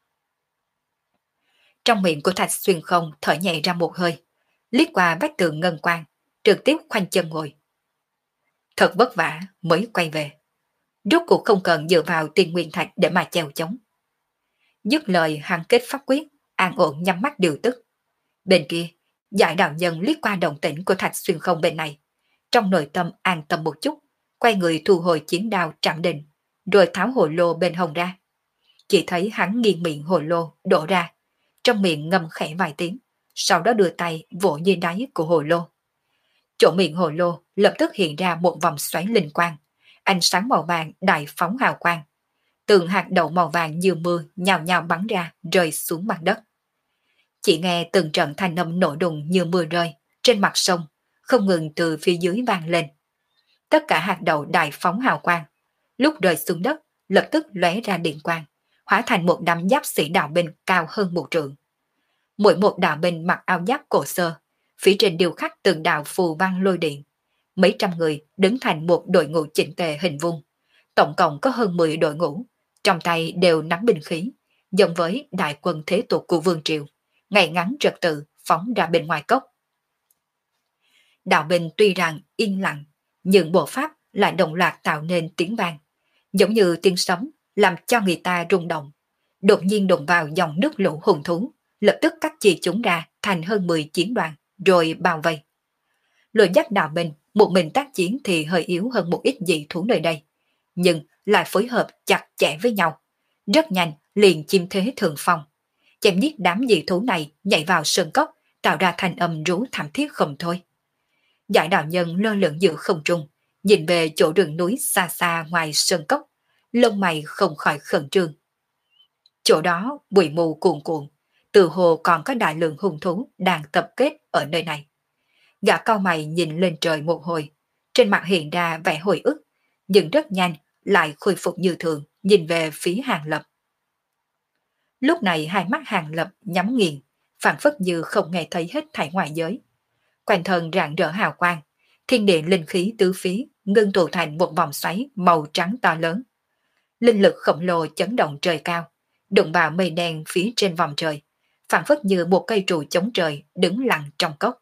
Trong miệng của Thạch Xuyên Không thở nhẹ ra một hơi, liếc qua vách tường ngân quang, trực tiếp khoanh chân ngồi. Thật vất vả mới quay về. Rốt cuộc không cần dựa vào Tiên Nguyên Thạch để mà chèo chống. Dứt lời hắn kết pháp quyết, an ổn nhắm mắt điều tức. Bên kia, Giải đạo nhân liếc qua động tĩnh của Thạch Xuyên Không bên này, trong nội tâm an tâm một chút, quay người thu hồi chiến đao Trảm Định, rồi tháo hồ lô bên hông ra. Chỉ thấy hắn nghiêng miệng hồ lô đổ ra, trong miệng ngâm khẽ vài tiếng, sau đó đưa tay vỗ như đáy của hồ lô. Chỗ miệng hồ lô lập tức hiện ra một vòng xoáy linh quang, ánh sáng màu vàng đại phóng hào quang. Từng hạt đậu màu vàng như mưa nhào nhào bắn ra rơi xuống mặt đất. Chỉ nghe từng trận thanh âm nổ đùng như mưa rơi trên mặt sông, không ngừng từ phía dưới vang lên. Tất cả hạt đậu đại phóng hào quang, lúc rơi xuống đất lập tức lóe ra điện quang, hóa thành một đám giáp sĩ đạo binh cao hơn một trượng. Mỗi một đạo binh mặc áo giáp cổ xưa, phía trên điêu khắc từng đạo phù văn lôi điện. Mấy trăm người đứng thành một đội ngũ chỉnh tề hình vuông, tổng cộng có hơn mười đội ngũ, trong tay đều nắm binh khí, giống với đại quân thế tục của vương triều, ngày ngắn trật tự phóng ra bên ngoài cốc. Đạo binh tuy rằng yên lặng, nhưng bộ pháp lại đồng loạt tạo nên tiếng vang, giống như tiếng sấm, làm cho người ta rung động. Đột nhiên đụng vào dòng nước lũ hùng thú, lập tức cắt chia chúng ra thành hơn mười chiến đoàn, rồi bao vây. Lôi dắt đạo binh, một mình tác chiến thì hơi yếu hơn một ít dị thú nơi đây, nhưng lại phối hợp chặt chẽ với nhau. Rất nhanh liền chiếm thế thượng phong, chém giết đám dị thú này nhảy vào sơn cốc, tạo ra thành âm rú thảm thiết không thôi. Giải đạo nhân lơ lửng giữa không trung, nhìn về chỗ rừng núi xa xa ngoài sơn cốc, lông mày không khỏi khẩn trương. Chỗ đó bụi mù cuồn cuộn, từ hồ còn có đại lượng hung thú đang tập kết ở nơi này. Gã cau mày nhìn lên trời một hồi, trên mặt hiện ra vẻ hồi ức, nhưng rất nhanh lại khôi phục như thường, nhìn về phía Hàng Lập. Lúc này hai mắt Hàng Lập nhắm nghiền, phảng phất như không nghe thấy hết thảy ngoại giới. Quanh thân rạng rỡ hào quang, thiên địa linh khí tứ phía ngưng tụ thành một vòng xoáy màu trắng to lớn. Linh lực khổng lồ chấn động trời cao, đụng vào mây đen phía trên vòng trời, phảng phất như một cây trụ chống trời đứng lặng trong cốc.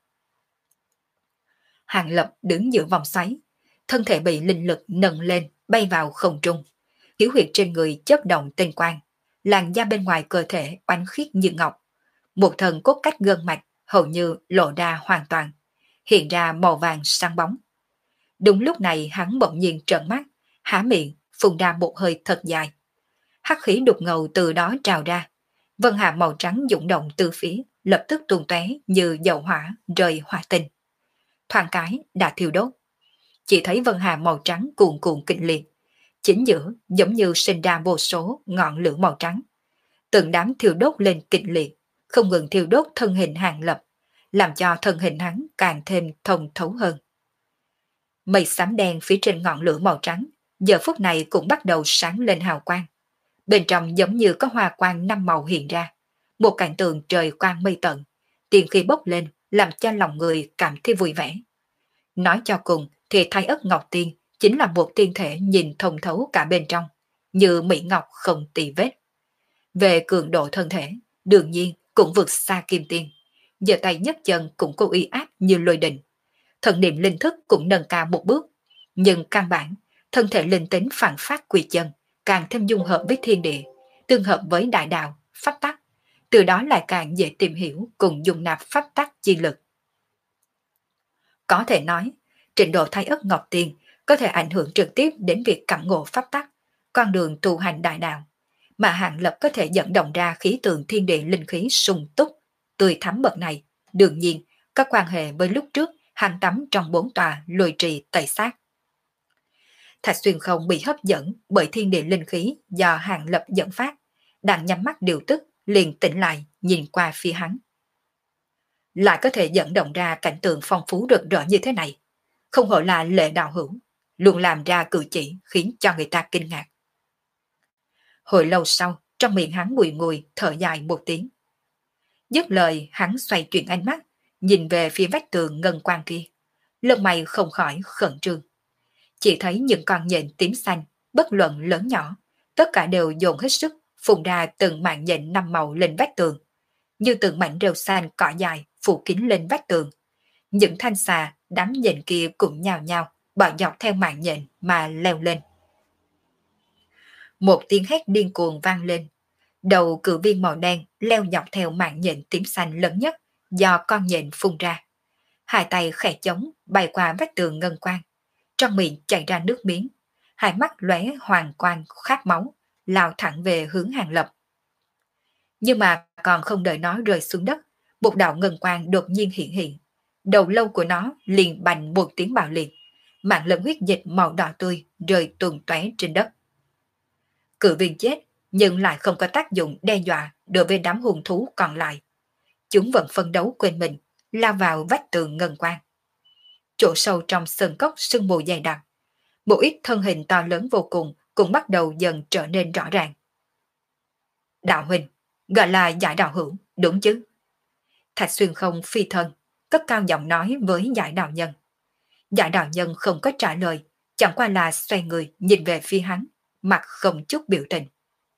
Hàng Lập đứng giữa vòng xoáy, thân thể bị linh lực nâng lên, bay vào không trung. Khiếu huyệt trên người chớp động tinh quang, làn da bên ngoài cơ thể oánh khiết như ngọc. Một thần cốt cách gân mạch hầu như lộ ra hoàn toàn, hiện ra màu vàng sáng bóng. Đúng lúc này hắn bỗng nhiên trợn mắt, há miệng, phun ra một hơi thật dài. Hắc khí đục ngầu từ đó trào ra, vân hà màu trắng dũng động từ phía, lập tức tuôn tóe như dầu hỏa rơi hỏa tinh. Thoáng cái đã thiêu đốt. Chỉ thấy vân hà màu trắng cuồn cuộn kịch liệt, chính giữa giống như sinh ra vô số ngọn lửa màu trắng. Từng đám thiêu đốt lên kịch liệt, không ngừng thiêu đốt thân hình Hàng Lập, làm cho thân hình hắn càng thêm thông thấu hơn. Mây xám đen phía trên ngọn lửa màu trắng, giờ phút này cũng bắt đầu sáng lên hào quang. Bên trong giống như có hoa quang năm màu hiện ra, một cảnh tượng trời quang mây tận, tiền khí bốc lên làm cho lòng người cảm thấy vui vẻ. Nói cho cùng thì Thái Ất Ngọc Tiên chính là một tiên thể nhìn thông thấu cả bên trong, như mỹ ngọc không tì vết. Về cường độ thân thể, đương nhiên cũng vượt xa Kim Tiên. Giờ tay nhấc chân cũng có uy áp như lôi đình. Thần niệm linh thức cũng nâng cao một bước, nhưng căn bản, thân thể linh tính phản phát quy chân, càng thêm dung hợp với thiên địa, tương hợp với đại đạo, pháp tắc, từ đó lại càng dễ tìm hiểu cùng dung nạp pháp tắc chi lực. Có thể nói, trình độ Thái Ất Ngọc Tiên có thể ảnh hưởng trực tiếp đến việc cảm ngộ pháp tắc, con đường tu hành đại đạo, mà Hàng Lập có thể dẫn động ra khí tượng thiên địa linh khí sung túc, tươi thắm bậc này, đương nhiên có quan hệ với lúc trước hàng tắm trong bốn tòa lôi trì tẩy sát. Thạch Xuyên không bị hấp dẫn bởi thiên địa linh khí do Hàng Lập dẫn phát, đang nhắm mắt điều tức, liền tỉnh lại nhìn qua phía hắn. Lại có thể dẫn động ra cảnh tượng phong phú rực rỡ như thế này, không hổ là Lệ đạo hữu, luôn làm ra cử chỉ khiến cho người ta kinh ngạc. Hồi lâu sau, trong miệng hắn bùi ngùi thở dài một tiếng. Dứt lời, hắn xoay chuyển ánh mắt, nhìn về phía vách tường ngân quang kia, lông mày không khỏi khẩn trương. Chỉ thấy những con nhện tím xanh, bất luận lớn nhỏ, tất cả đều dồn hết sức phun ra từng mảng nhện năm màu lên vách tường, như từng mảnh rêu xanh cỏ dài phủ kín lên vách tường. Những thanh xà, đám nhện kia cũng nhào nhào, bỏ dọc theo mảng nhện mà leo lên. Một tiếng hét điên cuồng vang lên. Đầu cự viên màu đen leo dọc theo mảng nhện tím xanh lớn nhất do con nhện phun ra. Hai tay khẽ chống bay qua vách tường ngân quang. Trong miệng chảy ra nước miếng. Hai mắt lóe hoàng quang khát máu, lao thẳng về hướng Hàng Lập. Nhưng mà còn không đợi nó rơi xuống đất, một đạo ngân quang đột nhiên hiện hiện. Đầu lâu của nó liền bành một tiếng bạo liệt. Mạng lẫn huyết dịch màu đỏ tươi rơi tuôn tóe trên đất. Cự viên chết nhưng lại không có tác dụng đe dọa đối với đám hung thú còn lại. Chúng vẫn phân đấu quên mình, lao vào vách tường ngân quang. Chỗ sâu trong sơn cốc sương mù dày đặc, một ít thân hình to lớn vô cùng cũng bắt đầu dần trở nên rõ ràng. Đạo huynh, gọi là Giải đạo hữu, đúng chứ? Thạch Xuyên không phi thân, cất cao giọng nói với Giải đạo nhân. Giải đạo nhân không có trả lời, chẳng qua là xoay người nhìn về phía hắn, mặt không chút biểu tình.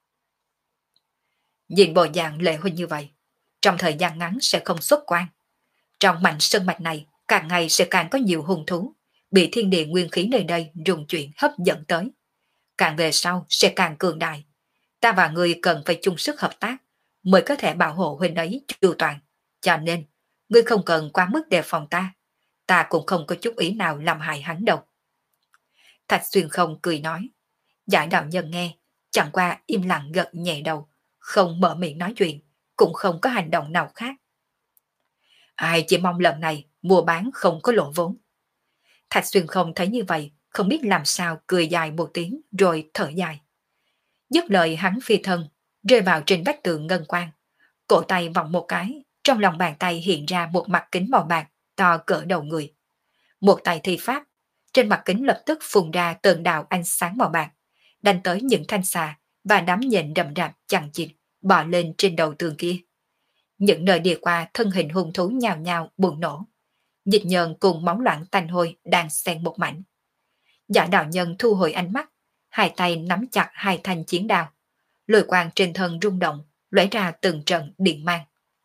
Nhìn bộ dạng Lệ huynh như vậy, trong thời gian ngắn sẽ không xuất quan. Trong mảnh sơn mạch này, càng ngày sẽ càng có nhiều hung thú, bị thiên địa nguyên khí nơi đây rung chuyển hấp dẫn tới. Càng về sau sẽ càng cường đại. Ta và ngươi cần phải chung sức hợp tác, mới có thể bảo hộ huynh ấy chu toàn. Cho nên, ngươi không cần quá mức đề phòng ta. Ta cũng không có chút ý nào làm hại hắn đâu. Thạch Xuyên không cười nói. Giải đạo nhân nghe, chẳng qua im lặng gật nhẹ đầu, không mở miệng nói chuyện, cũng không có hành động nào khác. Ai chỉ mong lần này mua bán không có lỗ vốn. Thạch Xuyên không thấy như vậy, không biết làm sao cười dài một tiếng rồi thở dài. Dứt lời hắn phi thân, rơi vào trên vách tường ngân quang. Cổ tay vòng một cái, trong lòng bàn tay hiện ra một mặt kính màu bạc to cỡ đầu người. Một tay thi pháp, trên mặt kính lập tức phun ra từng đạo ánh sáng màu bạc, đánh tới những thanh xà và đám nhện rậm rạp chằng chịt bò lên trên đầu tường kia. Những nơi đi qua thân hình hung thú nhào nhào bùng nổ. Dịch nhờn cùng máu loãng tanh hôi đang xen một mảnh. Giả đạo nhân thu hồi ánh mắt, hai tay nắm chặt hai thanh chiến đao. Lôi quang trên thân rung động, lóe ra từng trận điện mang.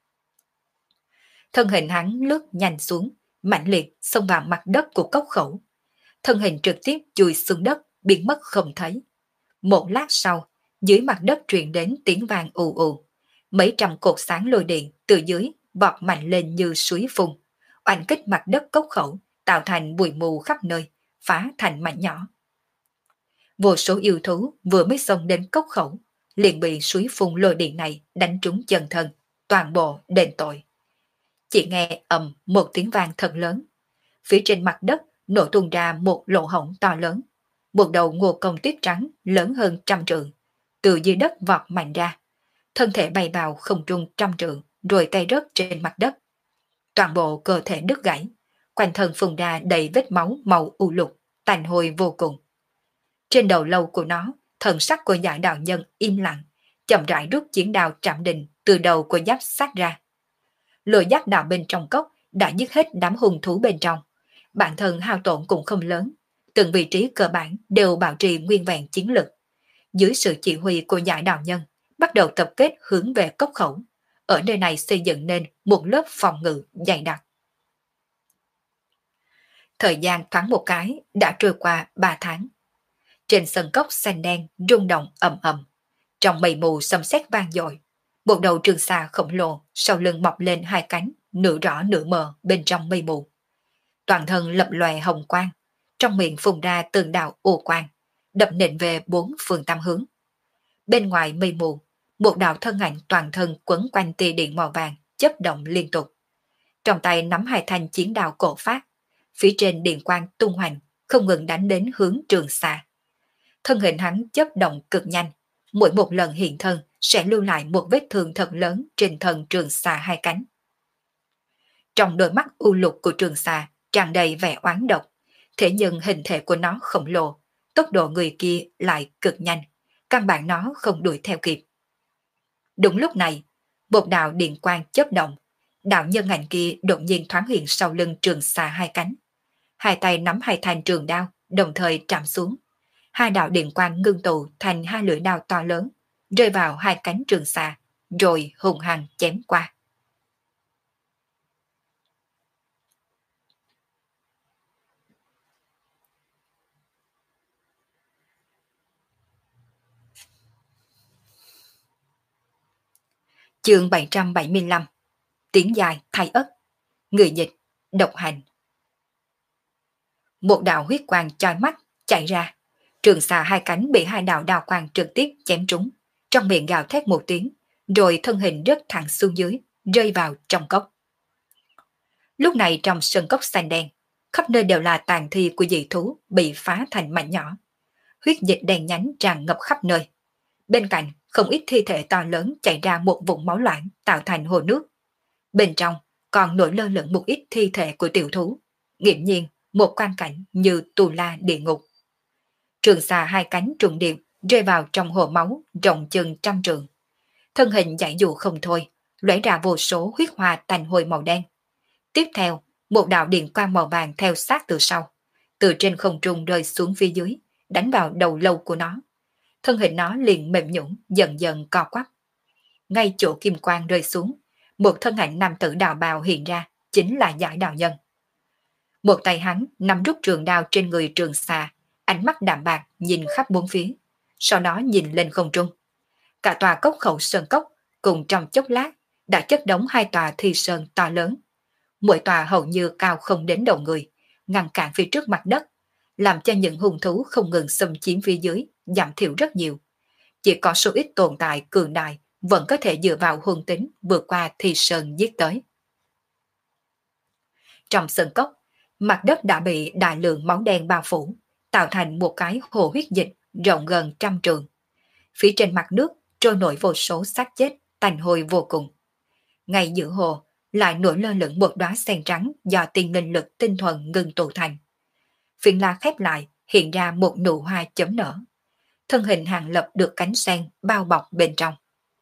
Thân hình hắn lướt nhanh xuống, mãnh liệt xông vào mặt đất của cốc khẩu. Thân hình trực tiếp chui xuống đất, biến mất không thấy. Một lát sau, dưới mặt đất truyền đến tiếng vang ù ù. Mấy trăm cột sáng lôi điện từ dưới vọt mạnh lên như suối phun, oanh kích mặt đất cốc khẩu, tạo thành bụi mù khắp nơi, phá thành mảnh nhỏ. Vô số yêu thú vừa mới xông đến cốc khẩu, liền bị suối phun lôi điện này đánh trúng chân thân, toàn bộ đền tội. Chỉ nghe ầm một tiếng vang thật lớn. Phía trên mặt đất nổ tung ra một lỗ hổng to lớn. Một đầu ngô công tuyết trắng lớn hơn trăm trượng, từ dưới đất vọt mạnh ra. Thân thể bay vào không trung trăm trượng, rồi tay rớt trên mặt đất. Toàn bộ cơ thể đứt gãy, quanh thân phun ra đầy vết máu màu u lục, tanh hôi vô cùng. Trên đầu lâu của nó, thần sắc của Giải đạo nhân im lặng, chậm rãi rút chiến đao trảm đình từ đầu của giáp sát ra. Lửa giáp đạo bên trong cốc đã giết hết đám hung thú bên trong. Bản thân hao tổn cũng không lớn, từng vị trí cơ bản đều bảo trì nguyên vẹn chiến lực. Dưới sự chỉ huy của Giải đạo nhân, bắt đầu tập kết hướng về cốc khẩu. Ở nơi này xây dựng nên một lớp phòng ngự dày đặc. Thời gian thoáng một cái đã trôi qua ba tháng. Trên sân cốc xanh đen rung động ầm ầm, trong mây mù xâm xét vang dội, một đầu trường xà khổng lồ sau lưng mọc lên hai cánh, nửa rõ nửa mờ bên trong mây mù. Toàn thân lập lòe hồng quang, trong miệng phun ra từng đạo ô quang, đập nện về bốn phương tám hướng. Bên ngoài mây mù, một đạo thân ảnh toàn thân quấn quanh tia điện màu vàng, chớp động liên tục. Trong tay nắm hai thanh chiến đao cổ phát, phía trên điện quang tung hoành, không ngừng đánh đến hướng Trường Sa. Thân hình hắn chớp động cực nhanh, mỗi một lần hiện thân sẽ lưu lại một vết thương thật lớn trên thân Trường Sa hai cánh. Trong đôi mắt u lục của Trường Sa tràn đầy vẻ oán độc, thế nhưng hình thể của nó khổng lồ, tốc độ người kia lại cực nhanh, căn bản nó không đuổi theo kịp. Đúng lúc này, một đạo điện quang chớp động, đạo nhân ảnh kia đột nhiên thoáng hiện sau lưng Trường Sa hai cánh. Hai tay nắm hai thanh trường đao, đồng thời chạm xuống. Hai đạo điện quang ngưng tụ thành hai lưỡi đao to lớn, rơi vào hai cánh Trường Sa, rồi hùng hăng chém qua. Chương bảy trăm bảy mươi lăm. Tiếng dài thay ất. Người dịch, độc hành. Một đạo huyết quang chói mắt chạy ra, Trường Sa hai cánh bị hai đạo đao quang trực tiếp chém trúng, trong miệng gào thét một tiếng, rồi thân hình rớt thẳng xuống dưới, rơi vào trong cốc. Lúc này trong sân cốc xanh đen, khắp nơi đều là tàn thi của dị thú bị phá thành mảnh nhỏ. Huyết dịch đen nhánh tràn ngập khắp nơi. Bên cạnh, không ít thi thể to lớn chảy ra một vùng máu loãng tạo thành hồ nước. Bên trong còn nổi lơ lửng một ít thi thể của tiểu thú. Nghiễm nhiên, một quan cảnh như tù la địa ngục. Trường Sa hai cánh trùng điệp rơi vào trong hồ máu rộng chừng trăm trường. Thân hình giải dụ không thôi, lóe ra vô số huyết hoa tanh hôi màu đen. Tiếp theo, một đạo điện quang màu vàng theo sát từ sau, từ trên không trung rơi xuống phía dưới, đánh vào đầu lâu của nó. Thân hình nó liền mềm nhũn, dần dần co quắp. Ngay chỗ kim quang rơi xuống, một thân ảnh nam tử đào bào hiện ra, chính là Giải Đạo Nhân. Một tay hắn nắm rút trường đao trên người Trường Sa, ánh mắt đạm bạc nhìn khắp bốn phía, sau đó nhìn lên không trung. Cả tòa cốc khẩu sơn cốc cùng trong chốc lát đã chất đống hai tòa thi sơn to lớn. Mỗi tòa hầu như cao không đến đầu người, ngăn cản phía trước mặt đất, làm cho những hung thú không ngừng xâm chiếm phía dưới giảm thiểu rất nhiều. Chỉ có số ít tồn tại cường đại vẫn có thể dựa vào hung tính vượt qua thi sơn giết tới. Trong sơn cốc, mặt đất đã bị đại lượng máu đen bao phủ, tạo thành một cái hồ huyết dịch rộng gần trăm trường. Phía trên mặt nước trôi nổi vô số xác chết, tanh hôi vô cùng. Ngay giữa hồ lại nổi lơ lửng một đóa sen trắng do tiên linh lực tinh thuần ngưng tụ thành. Phiến lá khép lại hiện ra một nụ hoa chấm nở. Thân hình Hàng Lập được cánh sen bao bọc bên trong.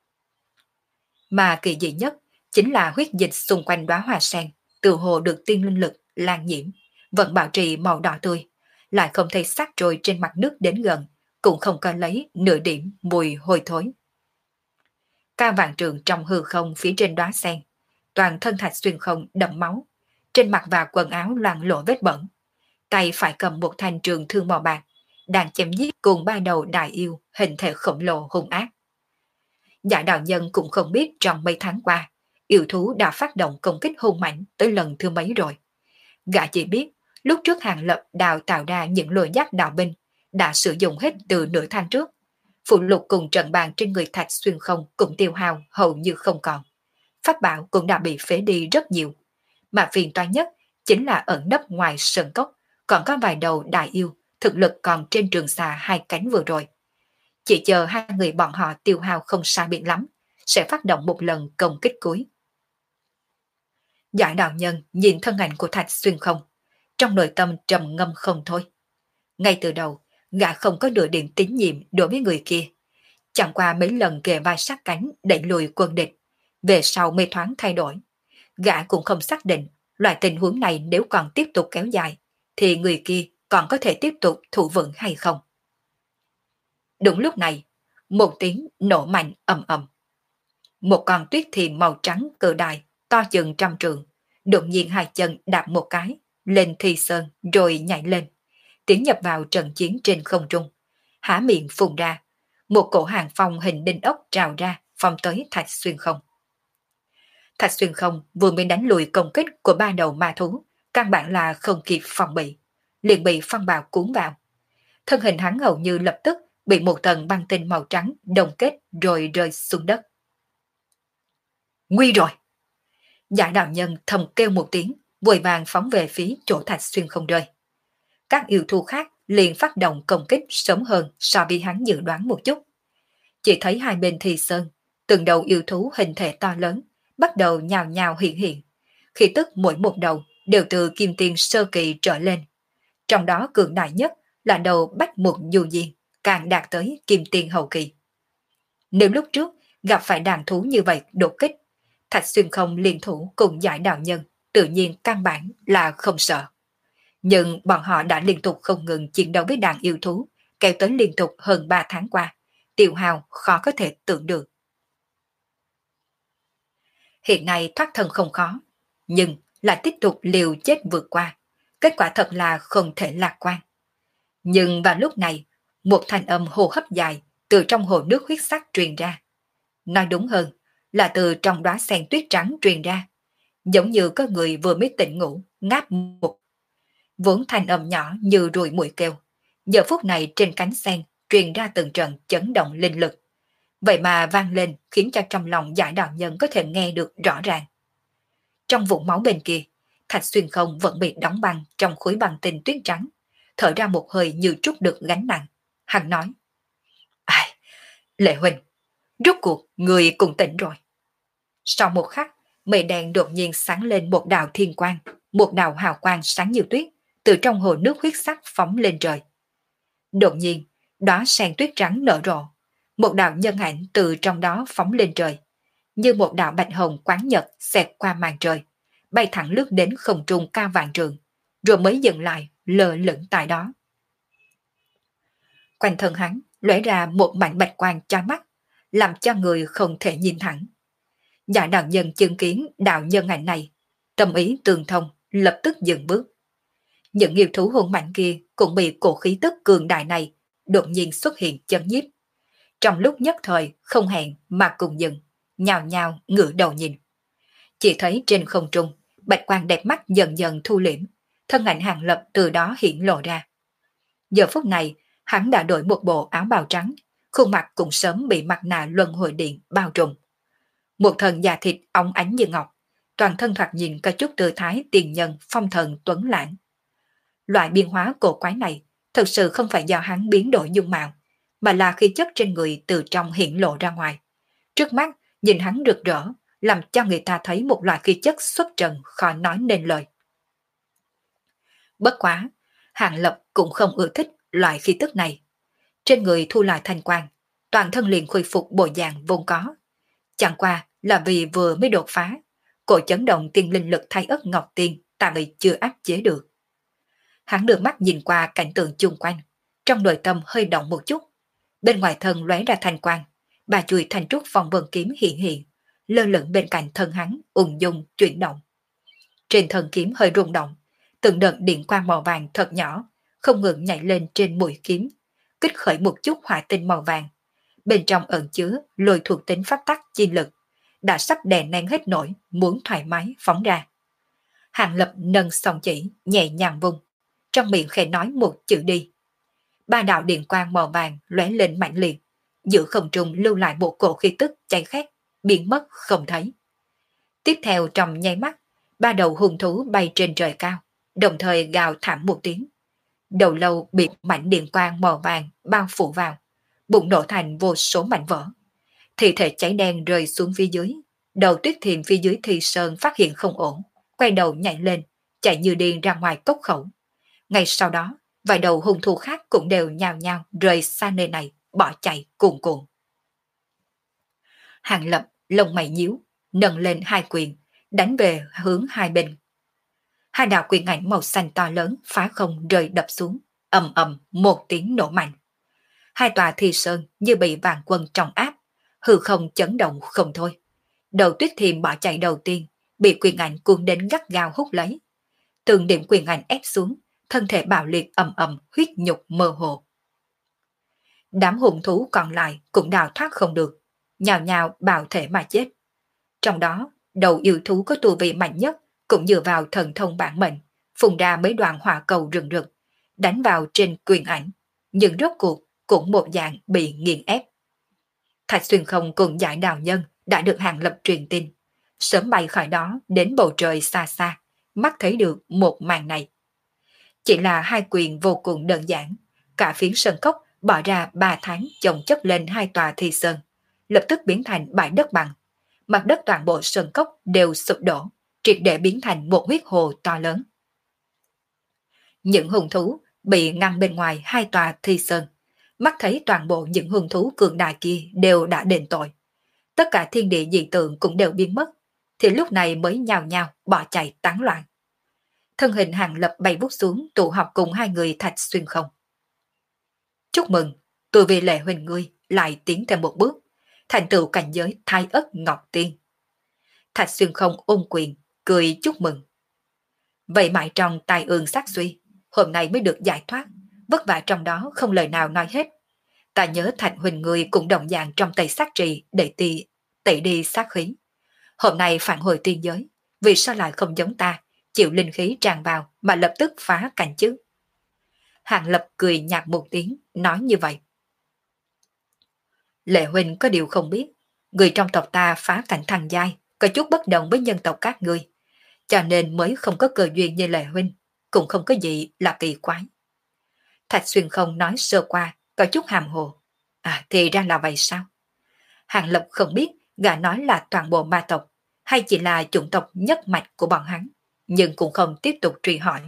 Mà kỳ dị nhất chính là huyết dịch xung quanh đóa hoa sen, từ hồ được tiên linh lực lan nhiễm, vẫn bảo trì màu đỏ tươi, lại không thấy xác trôi trên mặt nước đến gần, cũng không có lấy nửa điểm mùi hôi thối. Cao vạn trường trong hư không phía trên đóa sen, toàn thân Thạch Xuyên Không đẫm máu, trên mặt và quần áo loang lổ vết bẩn, tay phải cầm một thanh trường thương màu bạc, đang chém giết cùng ba đầu đại yêu hình thể khổng lồ hung ác. Giải Đạo Nhân cũng không biết trong mấy tháng qua, yêu thú đã phát động công kích hung mạnh tới lần thứ mấy rồi. Gã chỉ biết, lúc trước Hàng Lập đào tạo ra những lôi giác đạo binh, đã sử dụng hết từ nửa tháng trước. Phụ lục cùng trận bàn trên người Thạch Xuyên Không cũng tiêu hao hầu như không còn. Pháp bảo cũng đã bị phế đi rất nhiều. Mà phiền toái nhất chính là ẩn nấp ngoài sơn cốc, còn có vài đầu đại yêu, thực lực còn trên Trường Sa hai cánh vừa rồi. Chỉ chờ hai người bọn họ tiêu hao không sai biệt lắm, sẽ phát động một lần công kích cuối. Giải Đạo Nhân nhìn thân ảnh của Thạch Xuyên Không, trong nội tâm trầm ngâm không thôi. Ngay từ đầu, gã không có nửa điểm tín nhiệm đối với người kia. Chẳng qua mấy lần kề vai sát cánh đẩy lùi quân địch, về sau mê thoáng thay đổi. Gã cũng không xác định loại tình huống này nếu còn tiếp tục kéo dài, thì người kia còn có thể tiếp tục thủ vững hay không. Đúng lúc này, một tiếng nổ mạnh ầm ầm. Một con tuyết thiềm màu trắng cự đại, to chừng trăm trượng, đột nhiên hai chân đạp một cái, lên thi sơn rồi nhảy lên, tiến nhập vào trận chiến trên không trung, há miệng phun ra, một cổ hàng phong hình đinh ốc trào ra, phong tới Thạch Xuyên Không. Thạch Xuyên Không vừa mới đánh lùi công kích của ba đầu ma thú, căn bản là không kịp phòng bị, liền bị phong bào cuốn vào. thân hình hắn hầu như lập tức bị một tầng băng tinh màu trắng đồng kết rồi rơi xuống đất. Nguy rồi! Giả đạo nhân thầm kêu một tiếng, vội vàng phóng về phía chỗ Thạch Xuyên không rơi. Các yêu thú khác liền phát động công kích sớm hơn so với hắn dự đoán một chút. Chỉ thấy hai bên Thi Sơn, từng đầu yêu thú hình thể to lớn, bắt đầu nhào nhào hiện hiện. Khi tức mỗi một đầu đều từ kim tiên sơ kỳ trở lên. Trong đó cường đại nhất là đầu Bách Mục Du Diên, càng đạt tới kim tiên hậu kỳ. Nếu lúc trước gặp phải đàn thú như vậy đột kích, Thạch Xuyên không liên thủ cùng giải đạo nhân, tự nhiên căn bản là không sợ. Nhưng bọn họ đã liên tục không ngừng chiến đấu với đàn yêu thú, kéo tới liên tục hơn ba tháng qua, tiêu hao khó có thể tưởng được. Hiện nay thoát thân không khó, nhưng lại tiếp tục liều chết vượt qua, kết quả thật là không thể lạc quan. Nhưng vào lúc này, một thanh âm hô hấp dài từ trong hồ nước huyết sắc truyền ra. Nói đúng hơn là từ trong đóa sen tuyết trắng truyền ra, giống như có người vừa mới tỉnh ngủ, ngáp một. Vốn thanh âm nhỏ như ruồi muỗi kêu, giờ phút này trên cánh sen truyền ra từng trận chấn động linh lực. Vậy mà vang lên khiến cho trong lòng giải đạo nhân có thể nghe được rõ ràng. Trong vũng máu bên kia, Thạch Xuyên không vẫn bị đóng băng trong khối băng tinh tuyết trắng, thở ra một hơi như trút được gánh nặng. Hắn nói, ai, Lệ Huynh, rốt cuộc người cùng tỉnh rồi. Sau một khắc, mây đen đột nhiên sáng lên một đạo thiên quang, một đạo hào quang sáng như tuyết, từ trong hồ nước huyết sắc phóng lên trời. Đột nhiên, đó sen tuyết trắng nở rộ, một đạo nhân ảnh từ trong đó phóng lên trời, như một đạo bạch hồng quán nhật xẹt qua màn trời, bay thẳng lướt đến không trung cao vạn trường, rồi mới dừng lại lơ lửng tại đó. Quanh thân hắn lóe ra một mảnh bạch quang chói mắt, làm cho người không thể nhìn thẳng. Giả đạo nhân chứng kiến đạo nhân ảnh này, tâm ý tương thông, lập tức dừng bước. Những yêu thú hung mạnh kia cũng bị cổ khí tức cường đại này đột nhiên xuất hiện chấn nhiếp. Trong lúc nhất thời không hẹn mà cùng dừng, nhào nhào ngửa đầu nhìn. Chỉ thấy trên không trung, bạch quang đẹp mắt dần dần thu liễm, thân ảnh Hàng Lập từ đó hiển lộ ra. Giờ phút này, hắn đã đổi một bộ áo bào trắng, khuôn mặt cũng sớm bị mặt nạ luân hồi điện bao trùm. Một thân da thịt óng ánh như ngọc, toàn thân thoạt nhìn có chút tư thái tiền nhân phong thần tuấn lãng. Loại biến hóa cổ quái này thực sự không phải do hắn biến đổi dung mạo, mà là khí chất trên người từ trong hiện lộ ra ngoài. Trước mắt, nhìn hắn rực rỡ, làm cho người ta thấy một loại khí chất xuất trần khó nói nên lời. Bất quá, Hàng Lập cũng không ưa thích loại khí tức này. Trên người thu lại thanh quang, toàn thân liền khôi phục bộ dạng vốn có. Chẳng qua là vì vừa mới đột phá, cổ chấn động tiên linh lực thay ất ngọc tiên tạm bị chưa áp chế được. Hắn đưa mắt nhìn qua cảnh tượng chung quanh, trong nội tâm hơi động một chút. Bên ngoài thân lóe ra thanh quang, bà chùi thành trúc vòng vân kiếm hiện hiện, lơ lửng bên cạnh thân hắn ung dung chuyển động. Trên thân kiếm hơi rung động, từng đợt điện quang màu vàng thật nhỏ, không ngừng nhảy lên trên mũi kiếm, kích khởi một chút hỏa tinh màu vàng. Bên trong ẩn chứa lôi thuộc tính pháp tắc chi lực, đã sắp đè nén hết nổi, muốn thoải mái phóng ra. Hàng Lập nâng song chỉ, nhẹ nhàng vung, trong miệng khẽ nói một chữ đi. Ba đạo điện quang màu vàng lóe lên mạnh liệt, giữa không trung lưu lại một cổ khí tức cháy khét, biến mất không thấy. Tiếp theo trong nháy mắt, ba đầu hung thú bay trên trời cao, đồng thời gào thảm một tiếng. Đầu lâu bị mảnh điện quang màu vàng bao phủ vào, bụng nổ thành vô số mảnh vỡ. Thi thể cháy đen rơi xuống phía dưới, đầu Tuyết Thiềm phía dưới Thi Sơn phát hiện không ổn, quay đầu nhảy lên, chạy như điên ra ngoài cốc khẩu. Ngay sau đó, vài đầu hung thú khác cũng đều nhào nhào rời xa nơi này, bỏ chạy cuồn cuộn. Hàng Lập lông mày nhíu, nâng lên hai quyền, đánh về hướng hai bên. Hai đạo quyền ảnh màu xanh to lớn phá không rơi đập xuống, ầm ầm một tiếng nổ mạnh. Hai tòa Thi Sơn như bị vạn quân trọng áp, hư không chấn động không thôi. Đầu Tuyết Thiềm bỏ chạy đầu tiên, bị quyền ảnh cuốn đến gắt gao hút lấy. Từng điểm quyền ảnh ép xuống, thân thể bạo liệt ầm ầm huyết nhục mơ hồ. Đám hung thú còn lại cũng đào thoát không được, nhào nhào bạo thể mà chết. Trong đó, đầu yêu thú có tu vi mạnh nhất cũng dựa vào thần thông bản mệnh, phun ra mấy đoàn hỏa cầu rừng rực, đánh vào trên quyền ảnh. nhưng rốt cuộc cũng một dạng bị nghiền ép. Thạch Xuyên Không cùng giải đạo nhân đã được Hàng Lập truyền tin, sớm bay khỏi đó đến bầu trời xa xa, mắt thấy được một màn này. Chỉ là hai quyền vô cùng đơn giản, cả phiến sơn cốc bỏ ra ba tháng chồng chất lên hai tòa thi sơn, lập tức biến thành bãi đất bằng. Mặt đất toàn bộ sơn cốc đều sụp đổ, triệt để biến thành một huyết hồ to lớn. Những hung thú bị ngăn bên ngoài hai tòa thi sơn, mắt thấy toàn bộ những hung thú cường đại kia đều đã đền tội. Tất cả thiên địa dị tượng cũng đều biến mất, thì lúc này mới nhào nhào bỏ chạy tán loạn. Thân hình Hàng Lập bay vút xuống tụ họp cùng hai người Thạch Xuyên Không. Chúc mừng, tôi vì Lệ huynh ngươi lại tiến thêm một bước, thành tựu cảnh giới Thái Ất Ngọc Tiên. Thạch Xuyên Không ôm quyền, cười chúc mừng. Vậy mãi trong tai ương sát suy, hôm nay mới được giải thoát, vất vả trong đó không lời nào nói hết. Ta nhớ Thạch huynh ngươi cũng đồng dạng trong tay sát trì để tì, tẩy đi sát khí. Hôm nay phản hồi tiên giới, vì sao lại không giống ta, chịu linh khí tràn vào mà lập tức phá cảnh chứ? Hàng Lập cười nhạt một tiếng, nói như vậy. Lệ huynh có điều không biết, người trong tộc ta phá cảnh thăng giai, có chút bất đồng với nhân tộc các ngươi, cho nên mới không có cơ duyên như Lệ huynh, cũng không có gì là kỳ quái. Thạch Xuyên Không nói sơ qua, có chút hàm hồ. À thì ra là vậy sao? Hàng Lập không biết gã nói là toàn bộ ma tộc, hay chỉ là chủng tộc nhất mạch của bọn hắn, nhưng cũng không tiếp tục truy hỏi.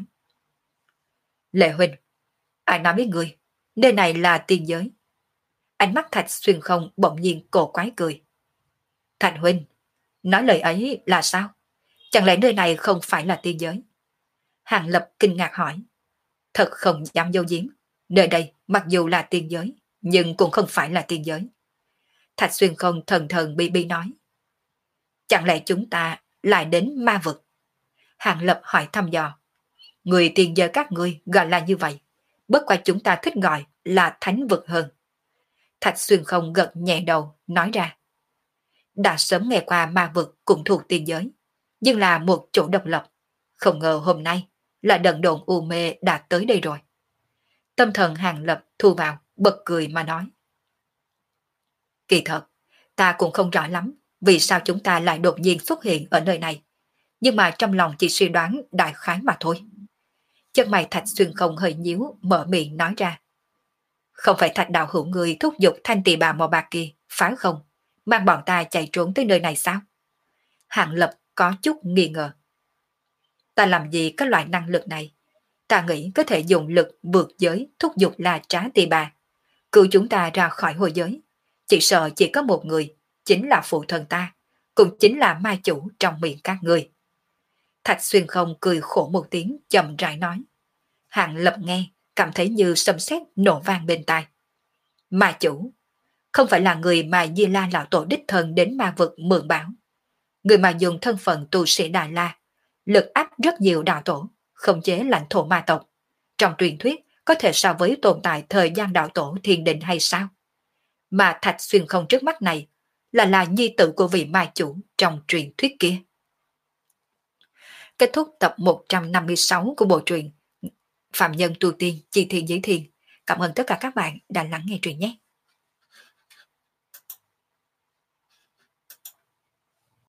Lệ huynh, ai nói với ngươi, nơi này là tiên giới? Ánh mắt Thạch Xuyên Không bỗng nhiên cổ quái cười. Thạch huynh, nói lời ấy là sao? Chẳng lẽ nơi này không phải là tiên giới? Hàng Lập kinh ngạc hỏi. Thật không dám dâu giếm, nơi đây mặc dù là tiên giới, nhưng cũng không phải là tiên giới. Thạch Xuyên Không thần thần bi bi nói. Chẳng lẽ chúng ta lại đến ma vực? Hàng Lập hỏi thăm dò. Người tiên giới các ngươi gọi là như vậy, bất quá chúng ta thích gọi là thánh vực hơn. Thạch Xuyên Không gật nhẹ đầu, nói ra. Đã sớm nghe qua ma vực cũng thuộc tiên giới, nhưng là một chỗ độc lập. Không ngờ hôm nay là đận độn u mê đã tới đây rồi. Tâm thần Hàng Lập thu vào, bật cười mà nói. Kỳ thật, ta cũng không rõ lắm vì sao chúng ta lại đột nhiên xuất hiện ở nơi này, nhưng mà trong lòng chỉ suy đoán đại khái mà thôi. Chân mày Thạch Xuyên Không hơi nhíu, mở miệng nói ra. Không phải Thạch đạo hữu người thúc giục thanh tỳ bà mò bạc kia, phải không? Mang bọn ta chạy trốn tới nơi này sao? Hàng Lập có chút nghi ngờ. Ta làm gì có loại năng lực này? Ta nghĩ có thể dùng lực vượt giới thúc giục là trá tỳ bà, cứu chúng ta ra khỏi hồi giới. Chỉ sợ chỉ có một người, chính là phụ thân ta, cũng chính là ma chủ trong miệng các người. Thạch Xuyên Không cười khổ một tiếng, chậm rãi nói. Hàng Lập nghe, cảm thấy như sấm sét nổ vang bên tai. Ma chủ, không phải là người mà Di La lão tổ đích thân đến ma vực mượn bảo. Người mà dùng thân phận tu sĩ Đại La, lực áp rất nhiều đạo tổ, khống chế lãnh thổ ma tộc. Trong truyền thuyết, có thể so với tồn tại thời gian đạo tổ thiền định hay sao? Mà Thạch Xuyên Không trước mắt này là là nhi tử của vị ma chủ trong truyền thuyết kia. Kết thúc tập một trăm năm mươi sáu của bộ truyện Phạm Nhân Tu Tiên Chi Thiên Giới Thiên. Cảm ơn tất cả các bạn đã lắng nghe truyện nhé.